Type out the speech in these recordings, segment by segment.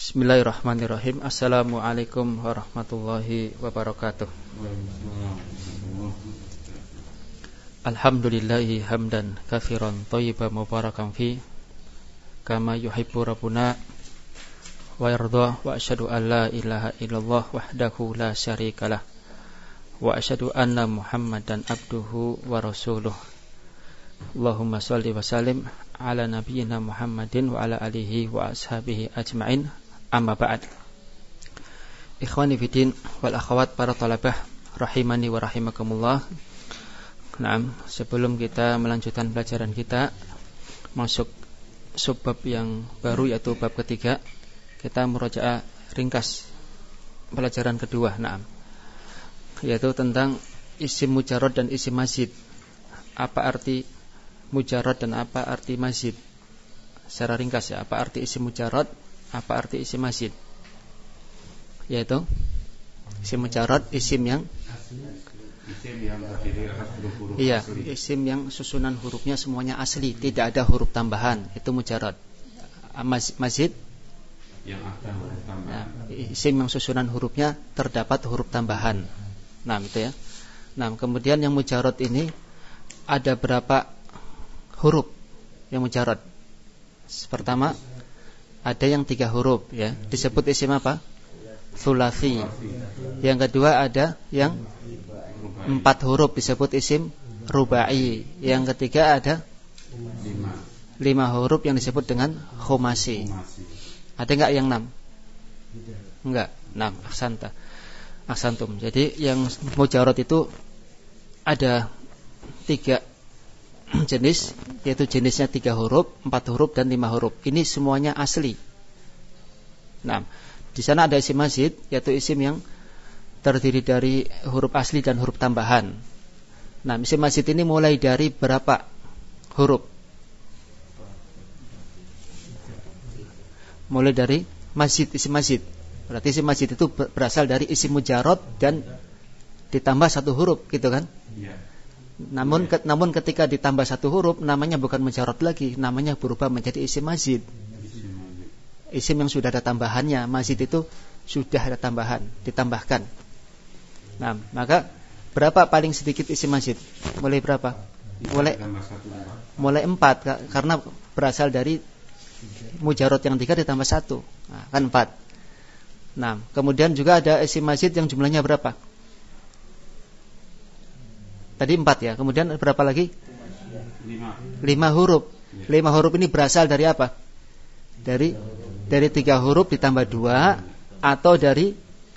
Bismillahirrahmanirrahim. Assalamualaikum warahmatullahi wabarakatuh. Alhamdulillahi hamdan katsiran thayyiban mubarakan fi kama yuhibbu rabbuna wa yarda, wa asyhadu an la ilaha illallah wahdahu la syarikalah, wa asyhadu anna Muhammadan abduhu wa rasuluh. Allahumma shalli wa sallim ala nabiyyina Muhammadin wa ala alihi wa ashabihi ajma'in. Amma ba'd. Ikhwani fiddin wal akhwat, para talabah rahimani wa rahimakumullah. Naam, sebelum kita melanjutkan pelajaran kita masuk subbab yang baru, yaitu bab ketiga, kita murajaah ringkas pelajaran kedua, naam, yaitu tentang isim mujarrad dan isim mazid. Apa arti mujarrad dan apa arti mazid? Secara ringkas ya, apa arti isim mujarrad, apa arti isim mazid? Yaitu isim mujarrad, isim yang iya, isim yang susunan hurufnya semuanya asli, tidak ada huruf tambahan, itu mujarrad. Mazid yang ada huruf tambahan. Isim yang susunan hurufnya terdapat huruf tambahan. Nah, itu ya. Nah, kemudian yang mujarrad ini ada berapa huruf yang mujarrad? Pertama, ada yang 3 huruf ya, disebut isim apa? Tsulasi. Yang kedua ada yang 4 huruf, disebut isim rubai. Yang ketiga ada 5 huruf yang disebut dengan khomasi. Ada enggak yang 6? Enggak, 6. Ahsantum. Jadi yang mujarrad itu ada 3 jenis, yaitu jenisnya 3 huruf, 4 huruf dan 5 huruf. Ini semuanya asli. Nah, di sana ada isim mazid, yaitu isim yang terdiri dari huruf asli dan huruf tambahan. Nah, isim mazid ini mulai dari berapa huruf? Mulai dari mazid, isim mazid. Berarti isim mazid itu berasal dari isim mujarrad dan ditambah 1 huruf, gitu kan? Iya. Namun ketika ditambah 1 huruf, namanya bukan mujarrad lagi, namanya berubah menjadi isim mazid. Isim yang sudah ada tambahannya. Mazid itu sudah ada tambahan, ditambahkan. Nah, maka berapa paling sedikit isim mazid? Mulai berapa? Mulai 4, karena berasal dari mujarrad yang 3 ditambah 1. Nah, kan 4. Nah, kemudian juga ada isim mazid yang jumlahnya berapa? Tadi 4 ya, kemudian berapa lagi? 5 huruf. 5 huruf ini berasal dari apa? Dari 3 huruf ditambah 2, atau dari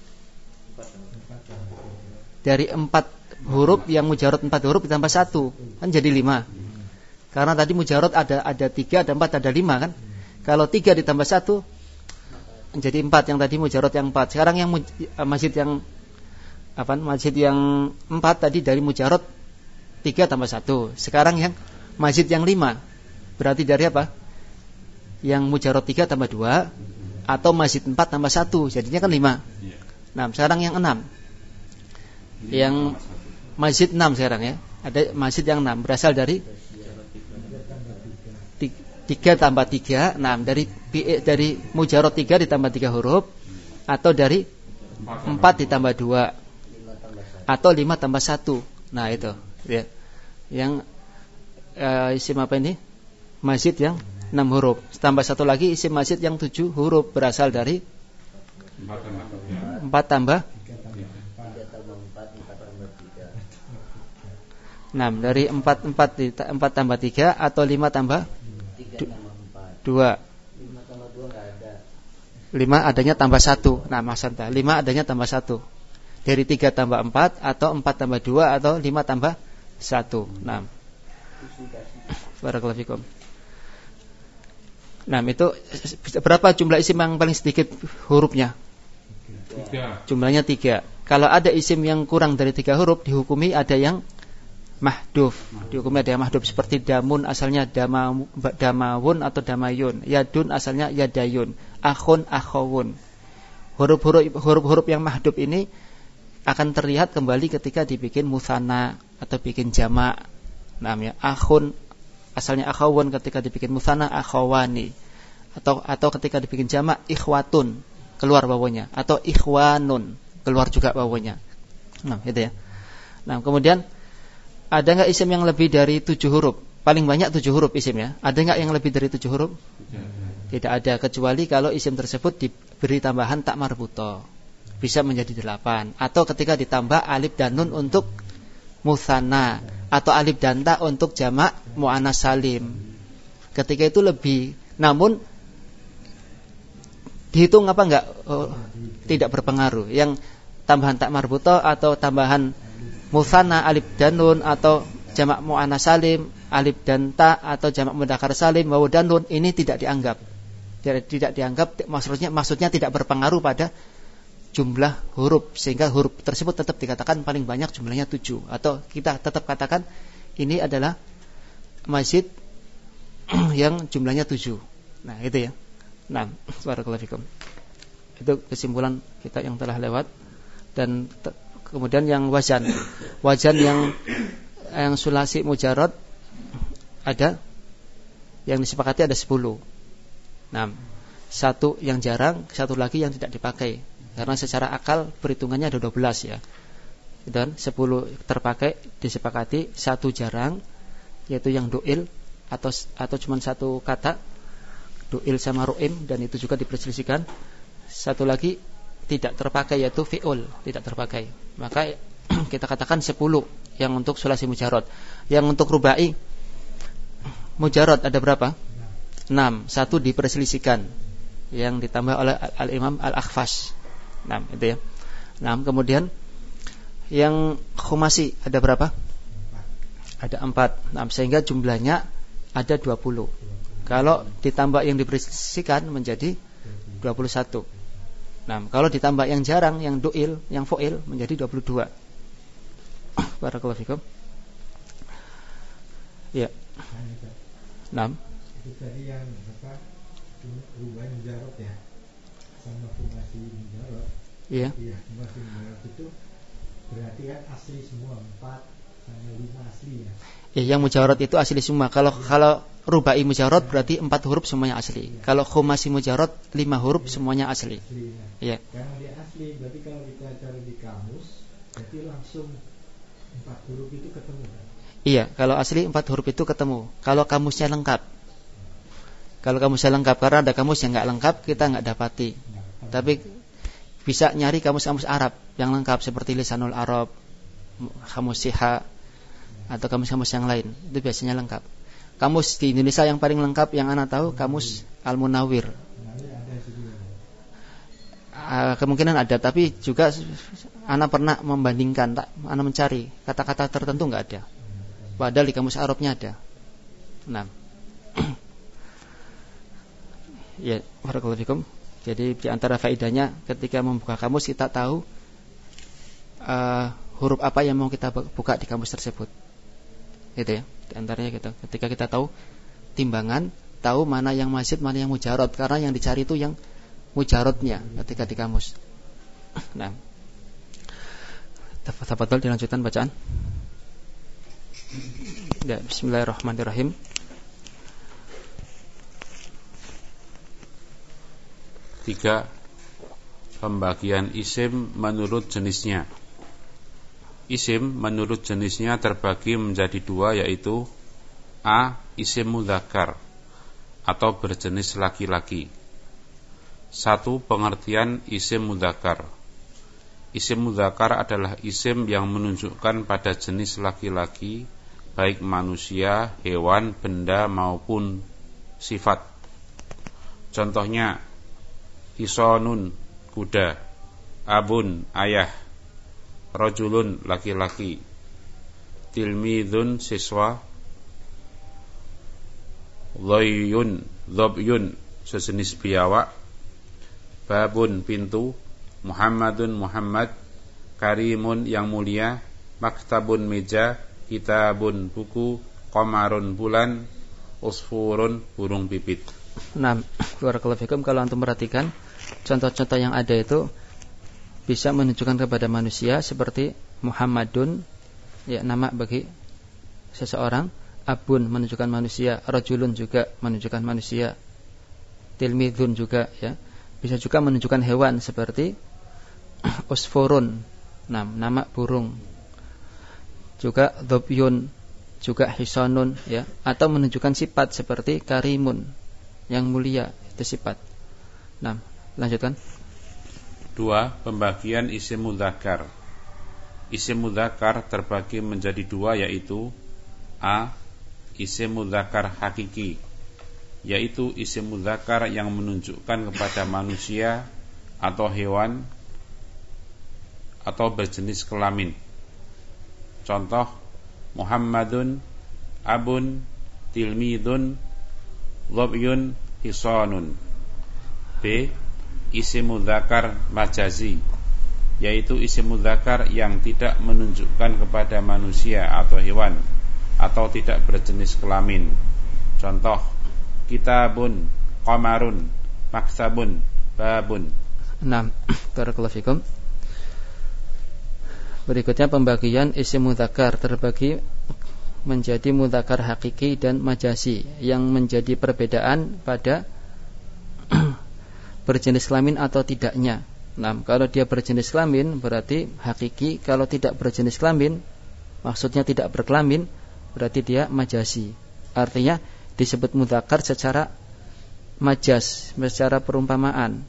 4 huruf yang mujarrad 4 huruf ditambah 1, kan jadi 5. Karena tadi mujarrad ada 3, ada 4, ada 5 kan? Kalau 3 ditambah 1 menjadi 4, yang tadi mujarrad yang 4. Sekarang yang mazid yang mazid yang 4 tadi dari mujarrad 3 tambah 1. Sekarang yang mazid yang 5 berarti dari apa? Yang mujarrad 3 tambah 2, atau mazid 4 tambah 1, jadinya kan 5. Nah, sekarang yang 6. Yang mazid 6 sekarang ya. Ada mazid yang 6 berasal dari 3 tambah 3. Nah, dari mujarrad 3 ditambah 3 huruf, atau dari 4 ditambah 2, atau 5 tambah 1. Nah, itu ya. Yang isim apa ini? Mazid yang 6 huruf. Tambah 1 lagi isim mazid yang 7 huruf, berasal dari 4 tambah 6. Dari 4 tambah 3, atau 5 tambah 2. 5 adanya tambah 1. Nah, maksudnya 5 adanya tambah 1. Dari 3 tambah 4, atau 4 tambah 2, atau 5 tambah 1. Nah, barakallahu fikum. Nah, itu berapa jumlah isim yang paling sedikit hurufnya? 3. Jumlahnya 3. Kalau ada isim yang kurang dari 3 huruf, dihukumi ada yang mahdhuf. Dihukumi ada yang mahdhuf, seperti damun asalnya damawun atau damayun. Yadun asalnya yadayun. Akhun akhawun. Huruf-huruf yang mahdhuf ini akan terlihat kembali ketika dibikin musanna atau bikin jamak. Namanya akhun asalnya akhawun, ketika dibikin musanna akhawani. atau ketika dibikin jamak ikhwatun keluar wawunya, atau ikhwanun keluar juga wawunya. Nah, itu ya. Nah, kemudian ada enggak isim yang lebih dari 7 huruf? Paling banyak 7 huruf isim ya. Ada enggak yang lebih dari 7 huruf? Tidak ada, kecuali kalau isim tersebut diberi tambahan tak marbuto. Bisa menjadi 8, atau ketika ditambah alif dan nun untuk mutsanna, atau alif dan ta untuk jamak muannas salim. Ketika itu lebih, namun dihitung apa enggak? Tidak berpengaruh. Yang tambahan tak marbuto atau tambahan mutsanna alif dan nun, atau jamak muannas salim alif dan ta, atau jamak mudzakkar salim wawu dan nun, ini tidak dianggap. Tidak dianggap, maksudnya tidak berpengaruh pada jumlah huruf, sehingga huruf tersebut tetap dikatakan paling banyak jumlahnya 7, atau kita tetap katakan ini adalah mazid yang jumlahnya 7. Nah, itu ya. Nah, barakallahu fikum. Itu kesimpulan kita yang telah lewat. Dan kemudian yang wazan yang sulasi mujarrad ada yang disepakati ada 10. Nah, satu yang jarang, satu lagi yang tidak dipakai. Karena secara akal perhitungannya ada 12 ya. Dan 10 terpakai disepakati, satu jarang, yaitu yang du'il atau cuma satu kata, du'il sama ru'im, dan itu juga diperselisihkan. Satu lagi tidak terpakai, yaitu fi'ul, tidak terpakai. Maka kita katakan 10 yang untuk sulasi mujarrad. Yang untuk rubai mujarrad ada berapa? 6. Satu diperselisihkan, yang ditambah oleh Al-Imam Al-Akhfash. 6 itu ya. 6. Kemudian yang khumasi ada berapa? Ada 4. 6, sehingga jumlahnya ada 20. Kalau ditambah yang diperselisihkan menjadi 21. 6. Kalau ditambah yang jarang, yang du'il, yang fu'il menjadi 22. Barakallahu fikum. Ya. 6. Itu tadi yang rubah mujarrad ya, sama khumasi mujarrad. Iya. Iya, khumasi mujarrad itu berarti kan asli semua, 4 sama 5 asli ya. Ya, yang mujarrad itu asli semua. Kalau rubai mujarrad berarti 4 huruf semuanya asli. Ya. Kalau khumasi mujarrad 5 huruf semuanya asli. Iya. Karena dia asli, berarti kalau kita cari di kamus, berarti langsung 4 huruf itu ketemu kan? Iya, kalau asli 4 huruf itu ketemu. Kalau kamusnya lengkap. Kalau kamusnya lengkap, karena ada kamus yang enggak lengkap kita enggak dapati. Tapi bisa nyari kamus-kamus Arab yang lengkap seperti Lisanul Arab, Kamus Siha, atau kamus-kamus yang lain. Itu biasanya lengkap. Kamus di Indonesia yang paling lengkap yang ana tahu Kamus Al-Munawwir. Kemungkinan ada, tapi juga ana pernah membandingkan, ana mencari kata-kata tertentu enggak ada. Padahal di kamus Arabnya ada. Nah. Ya, barakallahu fikum. Jadi di antara faedahnya ketika membuka kamus kita tahu huruf apa yang mau kita buka di kamus tersebut. Gitu ya. Di antaranya gitu. Ketika kita tahu timbangan, tahu mana yang mazid, mana yang mujarrad, karena yang dicari itu yang mujarradnya ketika di kamus. Nah. Tafadhol dilanjutkan bacaan. Ya, bismillahirrahmanirrahim. 3. Pembagian isim menurut jenisnya. Isim menurut jenisnya terbagi menjadi 2, yaitu A. Isim mudzakkar atau berjenis laki-laki. 1. Pengertian isim mudzakkar. Isim mudzakkar adalah isim yang menunjukkan pada jenis laki-laki, baik manusia, hewan, benda maupun sifat. Contohnya Hisonun, kuda. Abun, ayah. Rajulun, laki-laki. Tilmidun, siswa. Dhobyun, sejenis biawak. Babun, pintu. Muhammadun, Muhammad. Karimun, yang mulia. Maktabun, meja. Kitabun, buku. Qamarun, bulan. Usfurun, burung pipit. Nah, barakallahu fikum, kalau antum perhatikan contoh-contoh yang ada itu bisa menunjukkan kepada manusia seperti Muhammadun, ya, nama bagi seseorang. Abun menunjukkan manusia, rajulun juga menunjukkan manusia. tilmidun juga ya. Bisa juga menunjukkan hewan seperti usfurun, nama burung. Juga dhobyun, juga hisanun ya, atau menunjukkan sifat seperti karimun, yang mulia, itu sifat. Lanjutkan. 2. Pembagian isim mudzakkar. Isim mudzakkar terbagi menjadi 2, yaitu A. Isim mudzakkar hakiki, yaitu isim mudzakkar yang menunjukkan kepada manusia atau hewan atau berjenis kelamin. Contoh: Muhammadun, abun, tilmidun, dhobyun, hisanun. B. Isim mudzakkar majazi, yaitu isim mudzakkar yang tidak menunjukkan kepada manusia atau hewan atau tidak berjenis kelamin. Contoh: kitabun, qamarun, maktabun, babun. Barakallahu fikum. Berikutnya pembagian isim mudzakkar terbagi menjadi mudzakkar hakiki dan majazi, yang menjadi perbedaan pada berjenis kelamin atau tidaknya. Kalau dia berjenis kelamin berarti hakiki, kalau tidak berjenis kelamin, maksudnya tidak berkelamin, berarti dia majazi. Artinya disebut mudzakkar secara majaz, secara perumpamaan.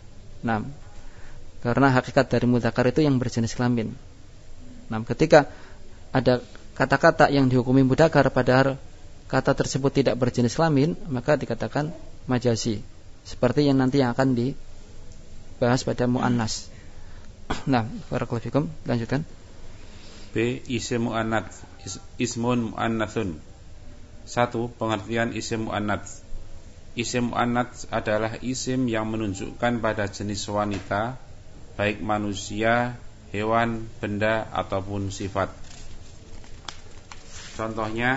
Karena hakikat dari mudzakkar itu yang berjenis kelamin. Ketika ada kata-kata yang dihukumi mudzakkar padahal kata tersebut tidak berjenis kelamin, maka dikatakan majazi. Seperti yang nanti yang akan dibahas pada muannas. Barakallahu fikum. Lanjutkan. B. Isim muannats, ismun muannatsun. 1. Pengertian isim muannats. Isim muannats adalah isim yang menunjukkan pada jenis wanita, baik manusia, hewan, benda, ataupun sifat. Contohnya: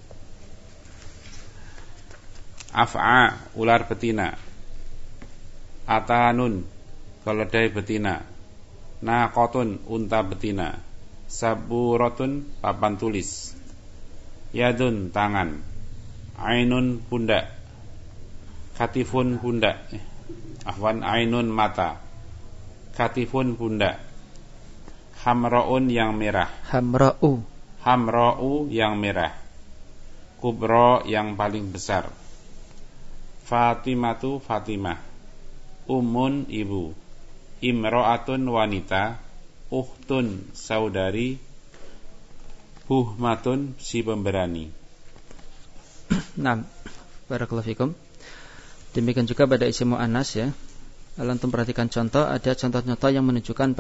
af'a, ular betina. Atanun, keledai betina. Naqatun, unta betina. Saburatun, papan tulis. Yadun, tangan. Ainun, pundak. Katifun, pundak. Ainun, mata. Katifun, pundak. Hamra'un, yang merah. Hamra'u, yang merah. Kubra, yang paling besar. Fatimatu, Fatimah. Ummun, ibu. Imra'atun, wanita. Ukhtun, saudari. Buhmatun, si pemberani. Barakallahu fikum. Demikian juga pada isim muannas ya. Kalau antum perhatikan contoh, ada contoh-contoh yang menunjukkan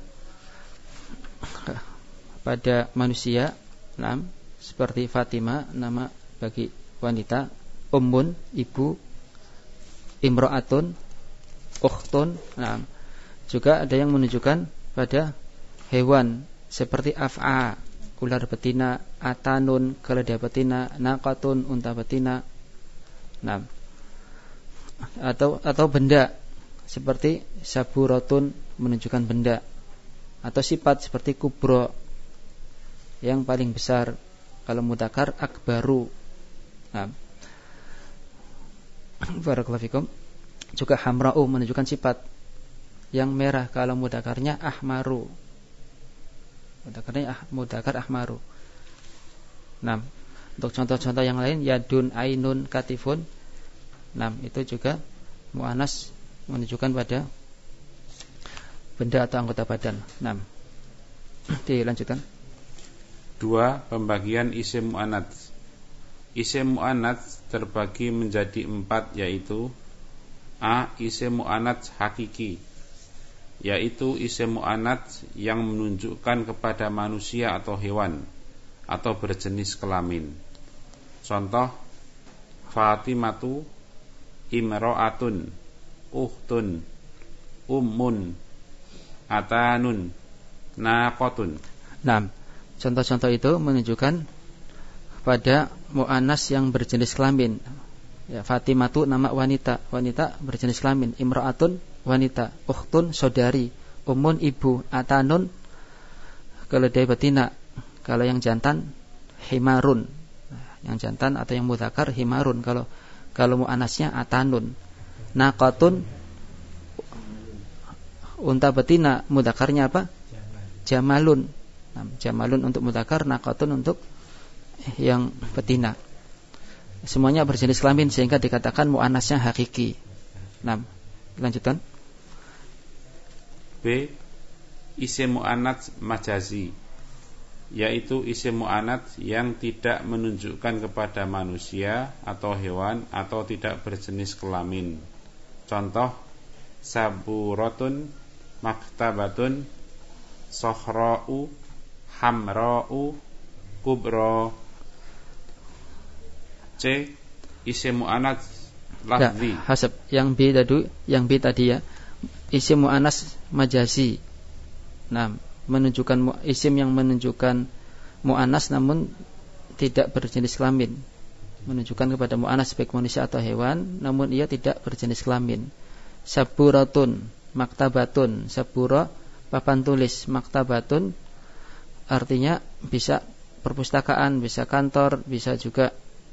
pada manusia, seperti Fatimah, nama bagi wanita. Ummun, ibu. Imra'atun, ukhtun. Juga ada yang menunjukkan pada hewan seperti af'a, ular betina. Atanun, keledai betina. Naqatun, unta betina. Atau benda seperti saburatun, menunjukkan benda. Atau sifat seperti kubro, yang paling besar. Kalau mudzakkar akbaru. Barakallahu fikum. Juga hamra'u, menunjukkan sifat, yang merah. Kalau mudzakarnya ahmaru, mudzakkar ahmaru. Untuk contoh-contoh yang lain, yadun, ainun, katifun. Itu juga muannas, menunjukkan pada benda atau anggota badan. Dilanjutkan. 2. Pembagian isim muannats. Isim muannats terbagi menjadi 4, yaitu A. Isim muannats hakiki, yaitu isim muannats yang menunjukkan kepada manusia atau hewan atau berjenis kelamin. Contoh: Fatimatu, imra'atun, ukhtun, ummun, atanun, naqatun. Contoh-contoh itu menunjukkan pada muannas yang berjenis kelamin. Ya, Fatimatu, nama wanita, berjenis kelamin. Imra'atun, wanita. Ukhtun, saudari. Ummun, ibu. Atanun, keledai betina. Kalau yang jantan, himarun. Yang jantan atau yang mudzakkar himarun. Kalau muannasnya atanun. Naqatun unta betina, mudzakarnya apa? Jamalun. Nah, jamalun untuk mudzakar, naqatun untuk yang betina. Semuanya berjenis kelamin sehingga dikatakan muannasnya hakiki. Nah, lanjutkan. B. Isim muannats majazi, yaitu isim muannats yang tidak menunjukkan kepada manusia atau hewan atau tidak berjenis kelamin. Contoh: saburatun, maktabatun, sohra'u, hamra'u, kubra. C. Isim muannats lafzi. Ya, hasab yang B tadi ya. Isim muannats majazi. Nah, menunjukkan isim yang menunjukkan muannas namun tidak berjenis kelamin, menunjukkan kepada muannas baik manusia atau hewan namun ia tidak berjenis kelamin. Saburatun, maktabatun. Sabura papan tulis, maktabatun artinya bisa perpustakaan, bisa kantor, bisa juga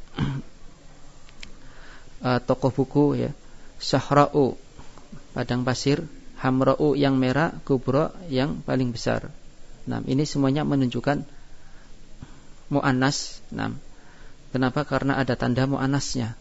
toko buku ya. Sahra'u padang pasir, hamra'u yang merah, kubra yang paling besar. Nah, ini semuanya menunjukkan muannas. Nah, kenapa? Karena ada tanda muannasnya.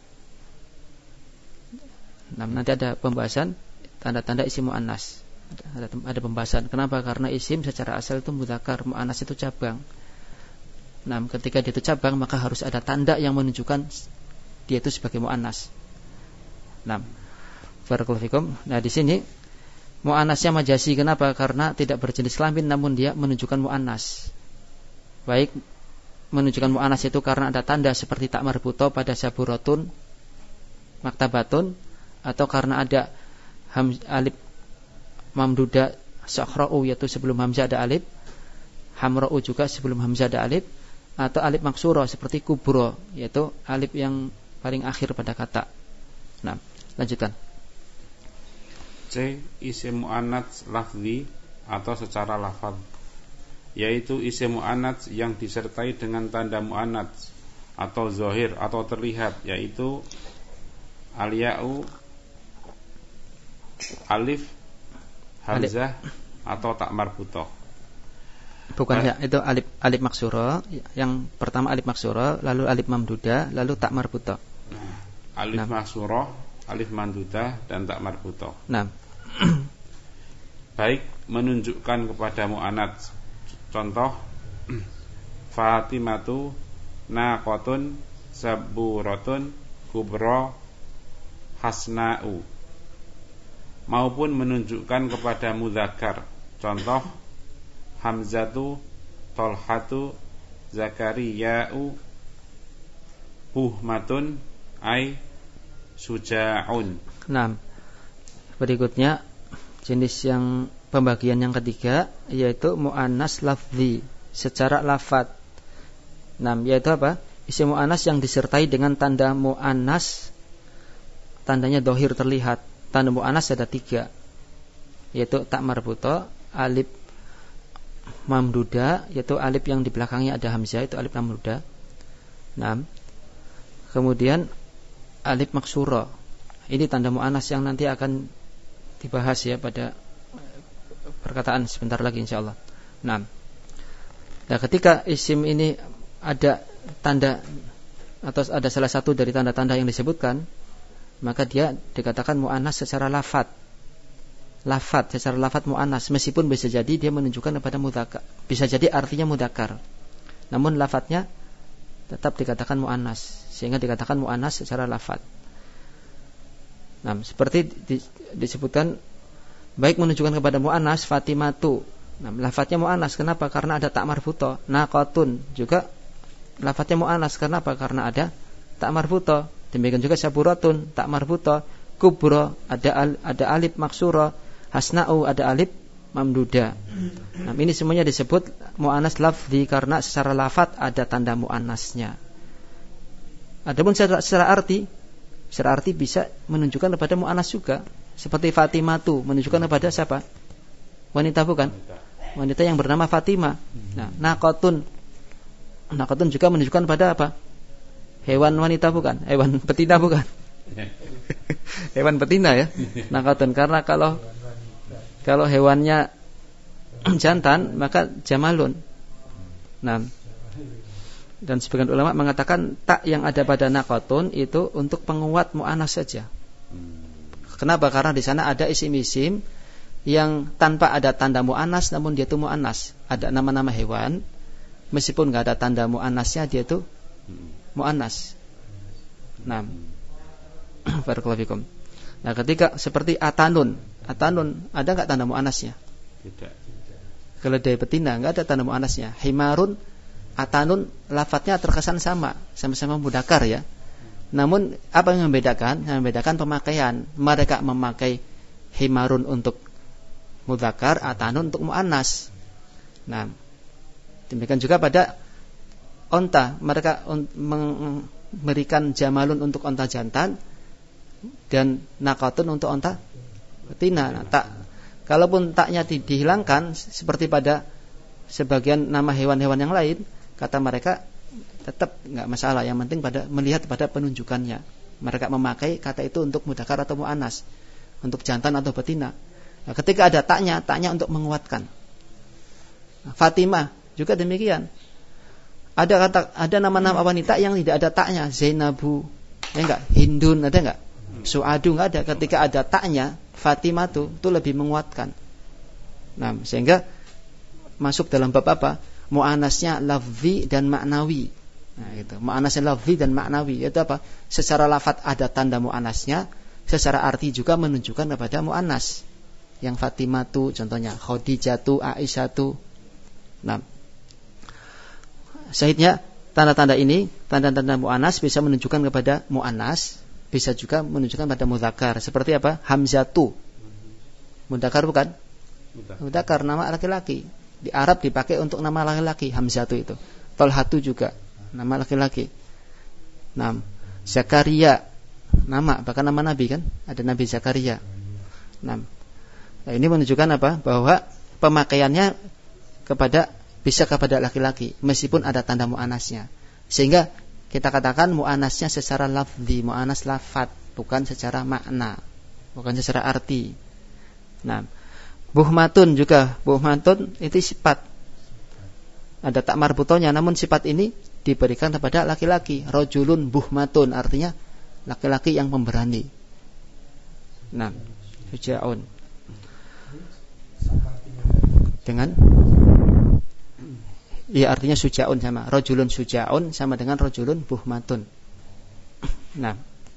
Nah, nanti ada pembahasan tanda-tanda isim muannas. Ada pembahasan. Kenapa? Karena isim secara asal itu mudzakkar, muannas itu cabang. Nah, ketika dia itu cabang maka harus ada tanda yang menunjukkan dia itu sebagai muannas. Nah, barakallahu fikum. Nah, di sini muannasnya majazi. Kenapa? Karena tidak berjenis kelamin namun dia menunjukkan muannas. Baik menunjukkan muannas itu karena ada tanda seperti tak marbuto pada saburatun, maktabatun, atau karena ada alif mamduda sakhra'u yaitu sebelum hamzah ada alif, hamra'u juga sebelum hamzah ada alif, atau alif maksura seperti kubro yaitu alif yang paling akhir pada kata. Nah, lanjutkan. C. Isim muannats lafzi atau secara lafaz, yaitu isim muannats yang disertai dengan tanda muannats atau zahir atau terlihat, yaitu al-ya'u, alif, hamzah atau tak marbutoh. Bukan ya, itu alif maksura. Yang pertama alif maksura, lalu alif mamdudah, lalu tak marbutoh. Alif maksura, alif mamdudah dan tak marbutoh. Nah, baik menunjukkan kepada muannats. Contoh: Fatimatu, naqatun, saburatun, kubra, hasna'u. Maupun menunjukkan kepada mudzakkar. Contoh: Hamzatu, Tolhatu, Zakariya'u, Buhmatun, ay suja'un. nah, berikutnya jenis yang pembagian yang ketiga yaitu muannas lafzi secara lafaz. Nah, yaitu apa? Isim muannas yang disertai dengan tanda muannas, tandanya dhahir terlihat. Tanda muannas ada 3, yaitu tak marbuto, alif mamduda, yaitu alif yang di belakangnya ada hamzah, itu alif mamduda. Nah, kemudian alif maksura. Ini tanda muannas yang nanti akan dibahas ya pada perkataan sebentar lagi insyaallah. Nah, ketika isim ini ada tanda atau ada salah satu dari tanda-tanda yang disebutkan, maka dia dikatakan muannas secara lafaz. Secara lafaz muannas, meskipun bisa jadi dia menunjukkan kepada mudzakkar, bisa jadi artinya mudzakkar. Namun lafaznya tetap dikatakan muannas, sehingga dikatakan muannas secara lafaz. Nah, seperti disebutkan baik menunjukkan kepada muannas Fatimatu. Nah, lafaznya muannas, kenapa? Karena ada tak marbuto. Naqatun juga lafaznya muannas, kenapa? Karena ada tak marbuto. Demikian juga saburatun tak marbuto. Kubra ada alif maksura. Hasna'u ada alif mamduda. Nah, ini semuanya disebut muannas lafzi karena secara lafaz ada tanda muannasnya. Adapun secara arti bisa menunjukkan kepada muannas juga. Seperti Fatimatu menunjukkan kepada siapa? Wanita bukan? Wanita yang bernama Fatimah. Nah, naqatun juga menunjukkan pada apa? Hewan wanita bukan? Hewan betina bukan? Hewan betina ya, nakotun. Karena kalau hewannya jantan maka jamalun. Nah, dan sebagian ulama mengatakan tak yang ada pada nakotun itu untuk penguat mu'anas saja. Kenapa? Karena di sana ada isim-isim yang tanpa ada tanda mu'anas namun dia itu mu'anas. Ada nama-nama hewan meskipun nggak ada tanda mu'anasnya dia itu mu'anas. Nah, barakallahu fikum. Nah, ketika seperti atanun ada nggak tanda mu'anasnya? Tidak. Keledai betina nggak ada tanda mu'anasnya. Himarun, atanun, lafadznya terkesan sama-sama mudzakkar ya. Namun apa yang membedakan? Yang membedakan pemakaian. Mereka memakai himarun untuk mudzakkar, atanun untuk muannas. Nah, demikian juga pada onta, mereka memberikan jamalun untuk onta jantan dan nakatun untuk onta betina. Nah, kalaupun taknya dihilangkan seperti pada sebagian nama hewan-hewan yang lain, kata mereka tetap enggak masalah. Yang penting melihat pada penunjukannya. Mereka memakai kata itu untuk mudzakkar atau muannas, untuk jantan atau betina. Nah, ketika ada taknya untuk menguatkan. Nah, Fatimah juga demikian. Ada nama-nama wanita yang tidak ada taknya, Zainabu, ya enggak? Hindun ada enggak? Suadu enggak ada. Ketika ada taknya, Fatimah itu lebih menguatkan. Nah, sehingga masuk dalam bab apa? Mu'anasnya lafzi dan maknawi. Nah, itu. Mu'anasnya lafzi dan maknawi. Itu apa? Secara lafaz ada tanda mu'anasnya, secara arti juga menunjukkan kepada mu'anas. Yang Fatimah tu contohnya, Khadijah tu, Aisyah tu. Nah, syahidnya tanda-tanda ini, tanda-tanda mu'anas bisa menunjukkan kepada mu'anas, bisa juga menunjukkan pada mudzakkar. Seperti apa? Hamzatu. Mudzakkar bukan? Mudzakkar, nama laki-laki. Di Arab dipakai untuk nama laki-laki, Hamzatu itu. Tolhatu juga nama laki-laki. Nah, Zakaria nama, bahkan nama nabi kan? Ada Nabi Zakaria. Nah, ini menunjukkan apa? Bahwa pemakaiannya bisa kepada laki-laki meskipun ada tanda mu'anasnya. Sehingga kita katakan mu'anasnya secara lafzi, mu'anas lafad, bukan secara makna, bukan secara arti. Nah, buhmatun juga, buhmatun itu sifat. Ada tak marbutonya, namun sifat ini diberikan kepada laki-laki. Rajulun buhmatun artinya laki-laki yang pemberani. Nah, syuja'un. Dengan ya artinya syuja'un sama rajulun syuja'un sama dengan rajulun buhmatun. Nah,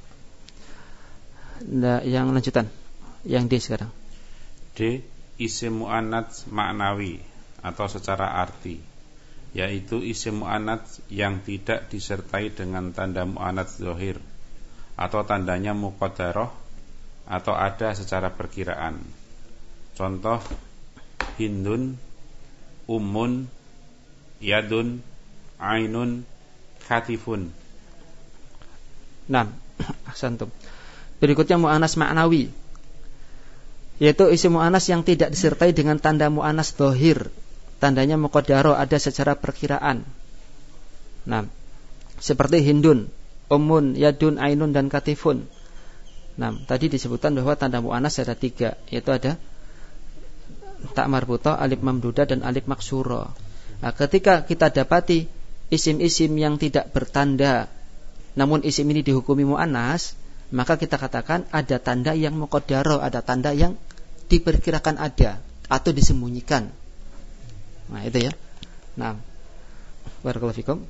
yang lanjutan, yang D sekarang. D, isim mu'annats maknawi atau secara arti, yaitu isim mu'annats yang tidak disertai dengan tanda mu'annats zahir atau tandanya muqaddarah atau ada secara perkiraan. Contoh Hindun, Ummun, Yadun, Ainun, Katifun. Nah, ahsantum. Berikutnya mu'anas ma'nawi, yaitu isim mu'anas yang tidak disertai dengan tanda mu'anas dhahir. Tandanya muqaddarah, ada secara perkiraan. Nah, seperti Hindun, Ummun, Yadun, Ainun, dan Katifun. Nah, tadi disebutkan bahwa tanda mu'anas ada 3, yaitu ada tak marbuta, alif mamduda, dan alif maksura. Nah, ketika kita dapati isim-isim yang tidak bertanda, namun isim ini dihukumi mu'annas, maka kita katakan ada tanda yang muqaddarah, ada tanda yang diperkirakan ada atau disembunyikan. Nah, itu ya. Nah, barakallahu fikum.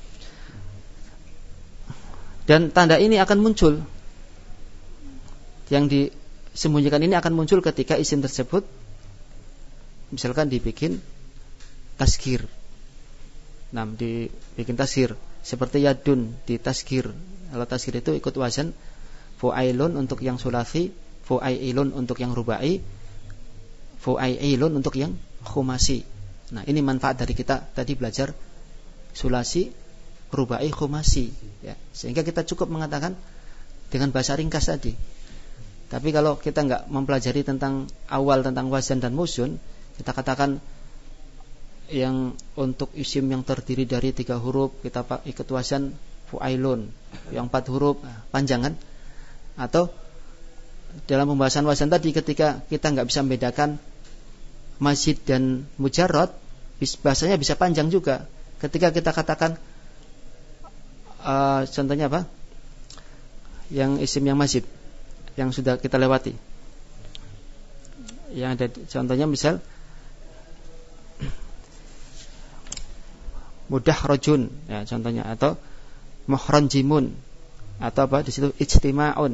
Dan tanda ini akan muncul, yang disembunyikan ini akan muncul ketika isim tersebut misalkan dibikin tasghir. Nah, dibikin tasghir seperti yadun di tasghir. Kalau tasghir itu ikut wazan fu'ailun untuk yang sulasi, fu'ailun untuk yang rubai, fu'ailun untuk yang khumasi. Nah, ini manfaat dari kita tadi belajar sulasi, rubai, khumasi ya. Sehingga kita cukup mengatakan dengan bahasa ringkas tadi. Tapi kalau kita enggak mempelajari tentang awal tentang wazan dan musun, kita katakan yang untuk isim yang terdiri dari 3 huruf kita ikut wazan fu'ailun, yang 4 huruf panjang kan? Atau dalam pembahasan wazan tadi ketika kita nggak bisa membedakan mazid dan mujarrad, bahasanya bisa panjang juga. Ketika kita katakan contohnya apa? Yang isim yang mazid yang sudah kita lewati. Yang ada contohnya misal mudahrajun ya contohnya, atau muhranjimun, atau apa di situ ijtima'un.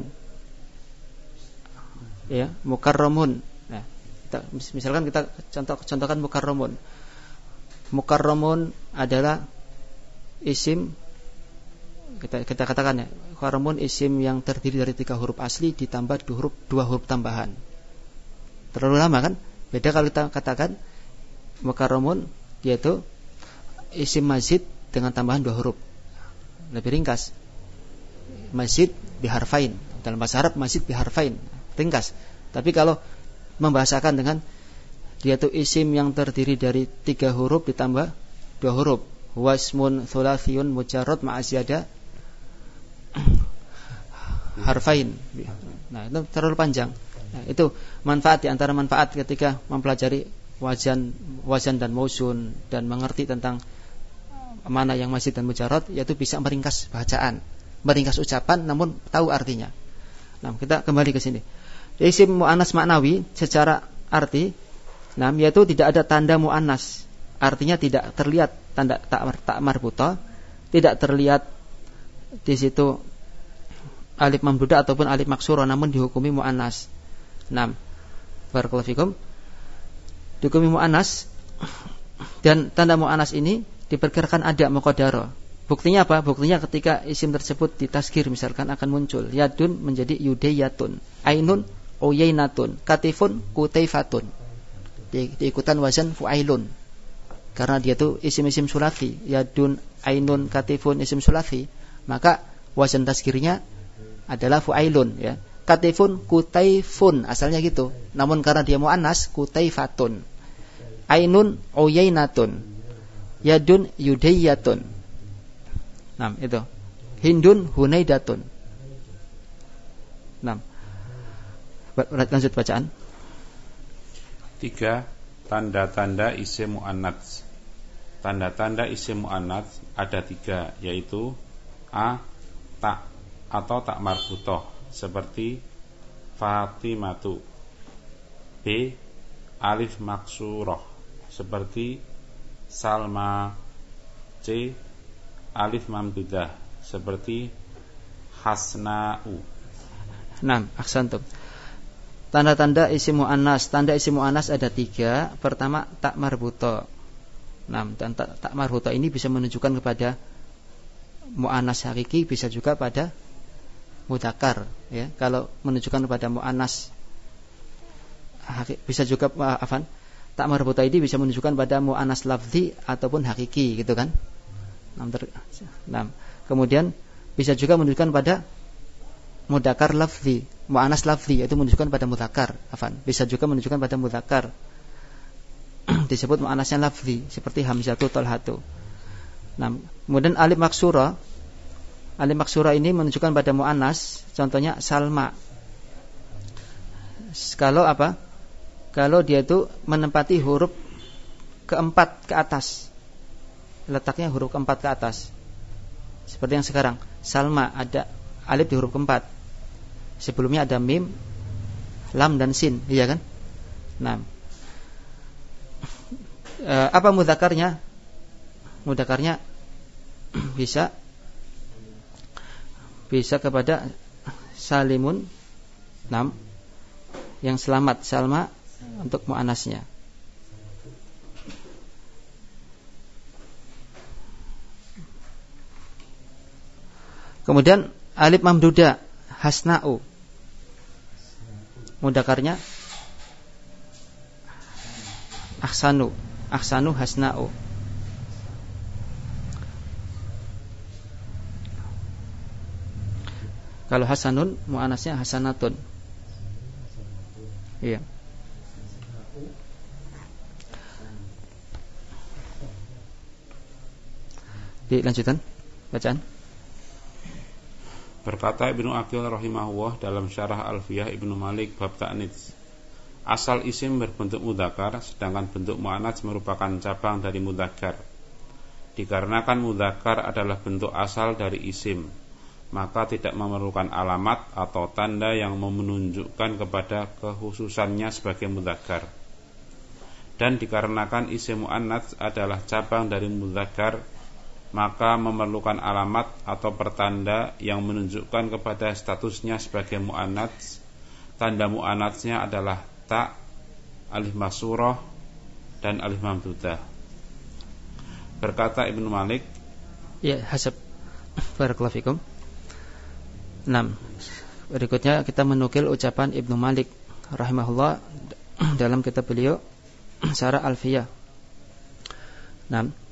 Ya, mukarramun. Nah, misalkan kita contohkan mukarramun. Mukarramun adalah isim, kita katakan ya, mukarramun isim yang terdiri dari 3 huruf asli ditambah 2 huruf tambahan. Terlalu lama kan? Beda kalau kita katakan mukarramun, yaitu isim mazid dengan tambahan 2 huruf. Lebih ringkas. Mazid biharfain. Dalam bahasa Arab mazid biharfain. Ringkas. Tapi kalau membahasakan dengan dia itu isim yang terdiri dari 3 huruf ditambah 2 huruf, wasmun thulathiyun mujarrad ma'asyada harfain. Nah, itu terlalu panjang. Nah, itu manfaat, di antara manfaat ketika mempelajari wazan dan mausun dan mengerti tentang mana yang mazid dan mujarrad, yaitu bisa meringkas bacaan, meringkas ucapan namun tahu artinya. Nah, kita kembali ke sini. Isim mu'annas maknawi secara arti, yaitu tidak ada tanda mu'annas. Artinya tidak terlihat tanda tak marbuta, tidak terlihat di situ alif mamdudah ataupun alif maksura, namun dihukumi mu'annas. 6. Barakallahu fikum. Dihukumi mu'annas, dan tanda mu'annas ini diperkirakan ada muqaddara. Buktinya apa? Buktinya ketika isim tersebut ditaskir misalkan akan muncul yadun menjadi yudayatun, ainun uyainatun, katifun kutaifatun. Diikutan wazan fu'ailun. Karena dia itu isim-isim sulasi, yadun, ainun, katifun isim sulasi, maka wazan taskirnya adalah fu'ailun ya. Katifun kutaifun asalnya gitu. Namun karena dia muannas kutaifatun. Ainun uyainatun. Yadun yudayatun. Nah, itu. Hindun hunaidatun. Nah. Lanjut bacaan. 3. Tanda-tanda isim muannats. Tanda-tanda isim muannats ada 3, yaitu A. Tak atau tak marbutoh seperti Fatimatu. B. Alif maksuroh seperti Salma. C. Alif mamdudah seperti Hasna'u. 6. Ahsantum. Tanda-tanda isim mu'annas. Tanda isim mu'annas ada 3. Pertama tak marbuta. 6. Dan tak marbuta ini bisa menunjukkan kepada mu'annas hakiki, bisa juga pada mudzakkar ya. Kalau menunjukkan kepada mu'annas bisa juga tak marbuta ini bisa menunjukkan pada mu'annas lafzi ataupun hakiki gitu kan. 6. Kemudian bisa juga menunjukkan pada mudzakkar lafzi, mu'annas lafzi, yaitu menunjukkan pada mudzakkar. Bisa juga menunjukkan pada mudzakkar. Disebut mu'annasnya lafzi seperti hamzatu talhatu. Nah, kemudian alif maksura. Alif maksura ini menunjukkan pada mu'annas, contohnya Salma. Kalau apa? Kalau dia itu menempati huruf keempat ke atas. Letaknya huruf keempat ke atas. Seperti yang sekarang, Salma ada alif di huruf keempat. Sebelumnya ada mim, lam dan sin, iya kan? Nah, apa mudzakarnya? Mudzakarnya bisa kepada salimun, yang selamat, Salma untuk mu'annasnya. Kemudian alif mamdudah Hasna'u, mudzakarnya Ahsanu Hasna'u. Kalau Hasanun mu'annasnya Hasanatun. Iya. Dilanjutkan bacaan. Berkata Ibnu Aqil rahimahullah dalam syarah Alfiyah Ibnu Malik bab ta'nits, asal isim berbentuk mudzakkar, sedangkan bentuk muannats merupakan cabang dari mudzakkar. Dikarenakan mudzakkar adalah bentuk asal dari isim, maka tidak memerlukan alamat atau tanda yang menunjukkan kepada kekhususannya sebagai mudzakkar. Dan dikarenakan isim muannats adalah cabang dari mudzakkar, maka memerlukan alamat atau pertanda yang menunjukkan kepada statusnya sebagai muannats. Tanda muannatsnya adalah ta, alif maksurah, dan alif mamdudah. Berkata Ibnu Malik, ya, hasab barakallahu fikum. 6. Berikutnya kita menukil ucapan Ibnu Malik rahimahullah dalam kitab beliau Syarah Alfiyah. 6.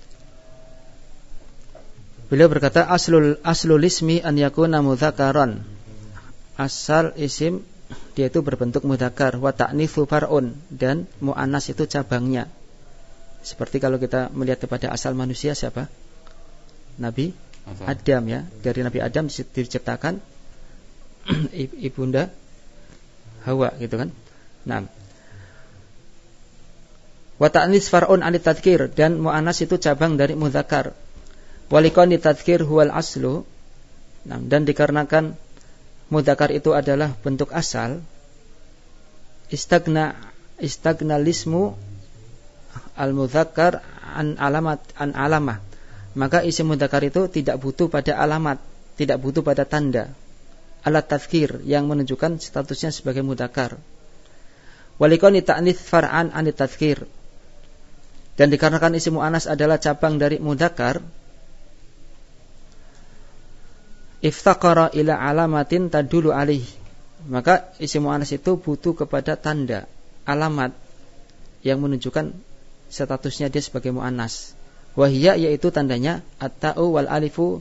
Beliau berkata, aslul ismi an yakuna mudzakkaran. Asal isim dia itu berbentuk mudzakkar, wa ta'nitsu far'un, dan muannas itu cabangnya. Seperti kalau kita melihat kepada asal manusia siapa? Nabi Adam, ya. Dari Nabi Adam diciptakan ibunda Hawa, gitu kan? Nah, wa ta'nits far'un anit tadhkir, dan muannas itu cabang dari mudzakkar. Walikon ditadhkir huwal aslu. Nah, dan dikarenakan mudzakkar itu adalah bentuk asal, istagna lismu al mudzakkar an alamah, maka isim mudzakkar itu tidak butuh pada alamat, tidak butuh pada tanda alat tadhkir yang menunjukkan statusnya sebagai mudzakkar. Walikon ta'nits far'an an tadhkir, dan dikarenakan isim muannas adalah cabang dari mudzakkar, iftaqara ila alamatin tadulu alih, maka isim muannas itu butuh kepada tanda, alamat yang menunjukkan statusnya dia sebagai muannas. Wahiyya, yaitu tandanya at-ta'u wal alifu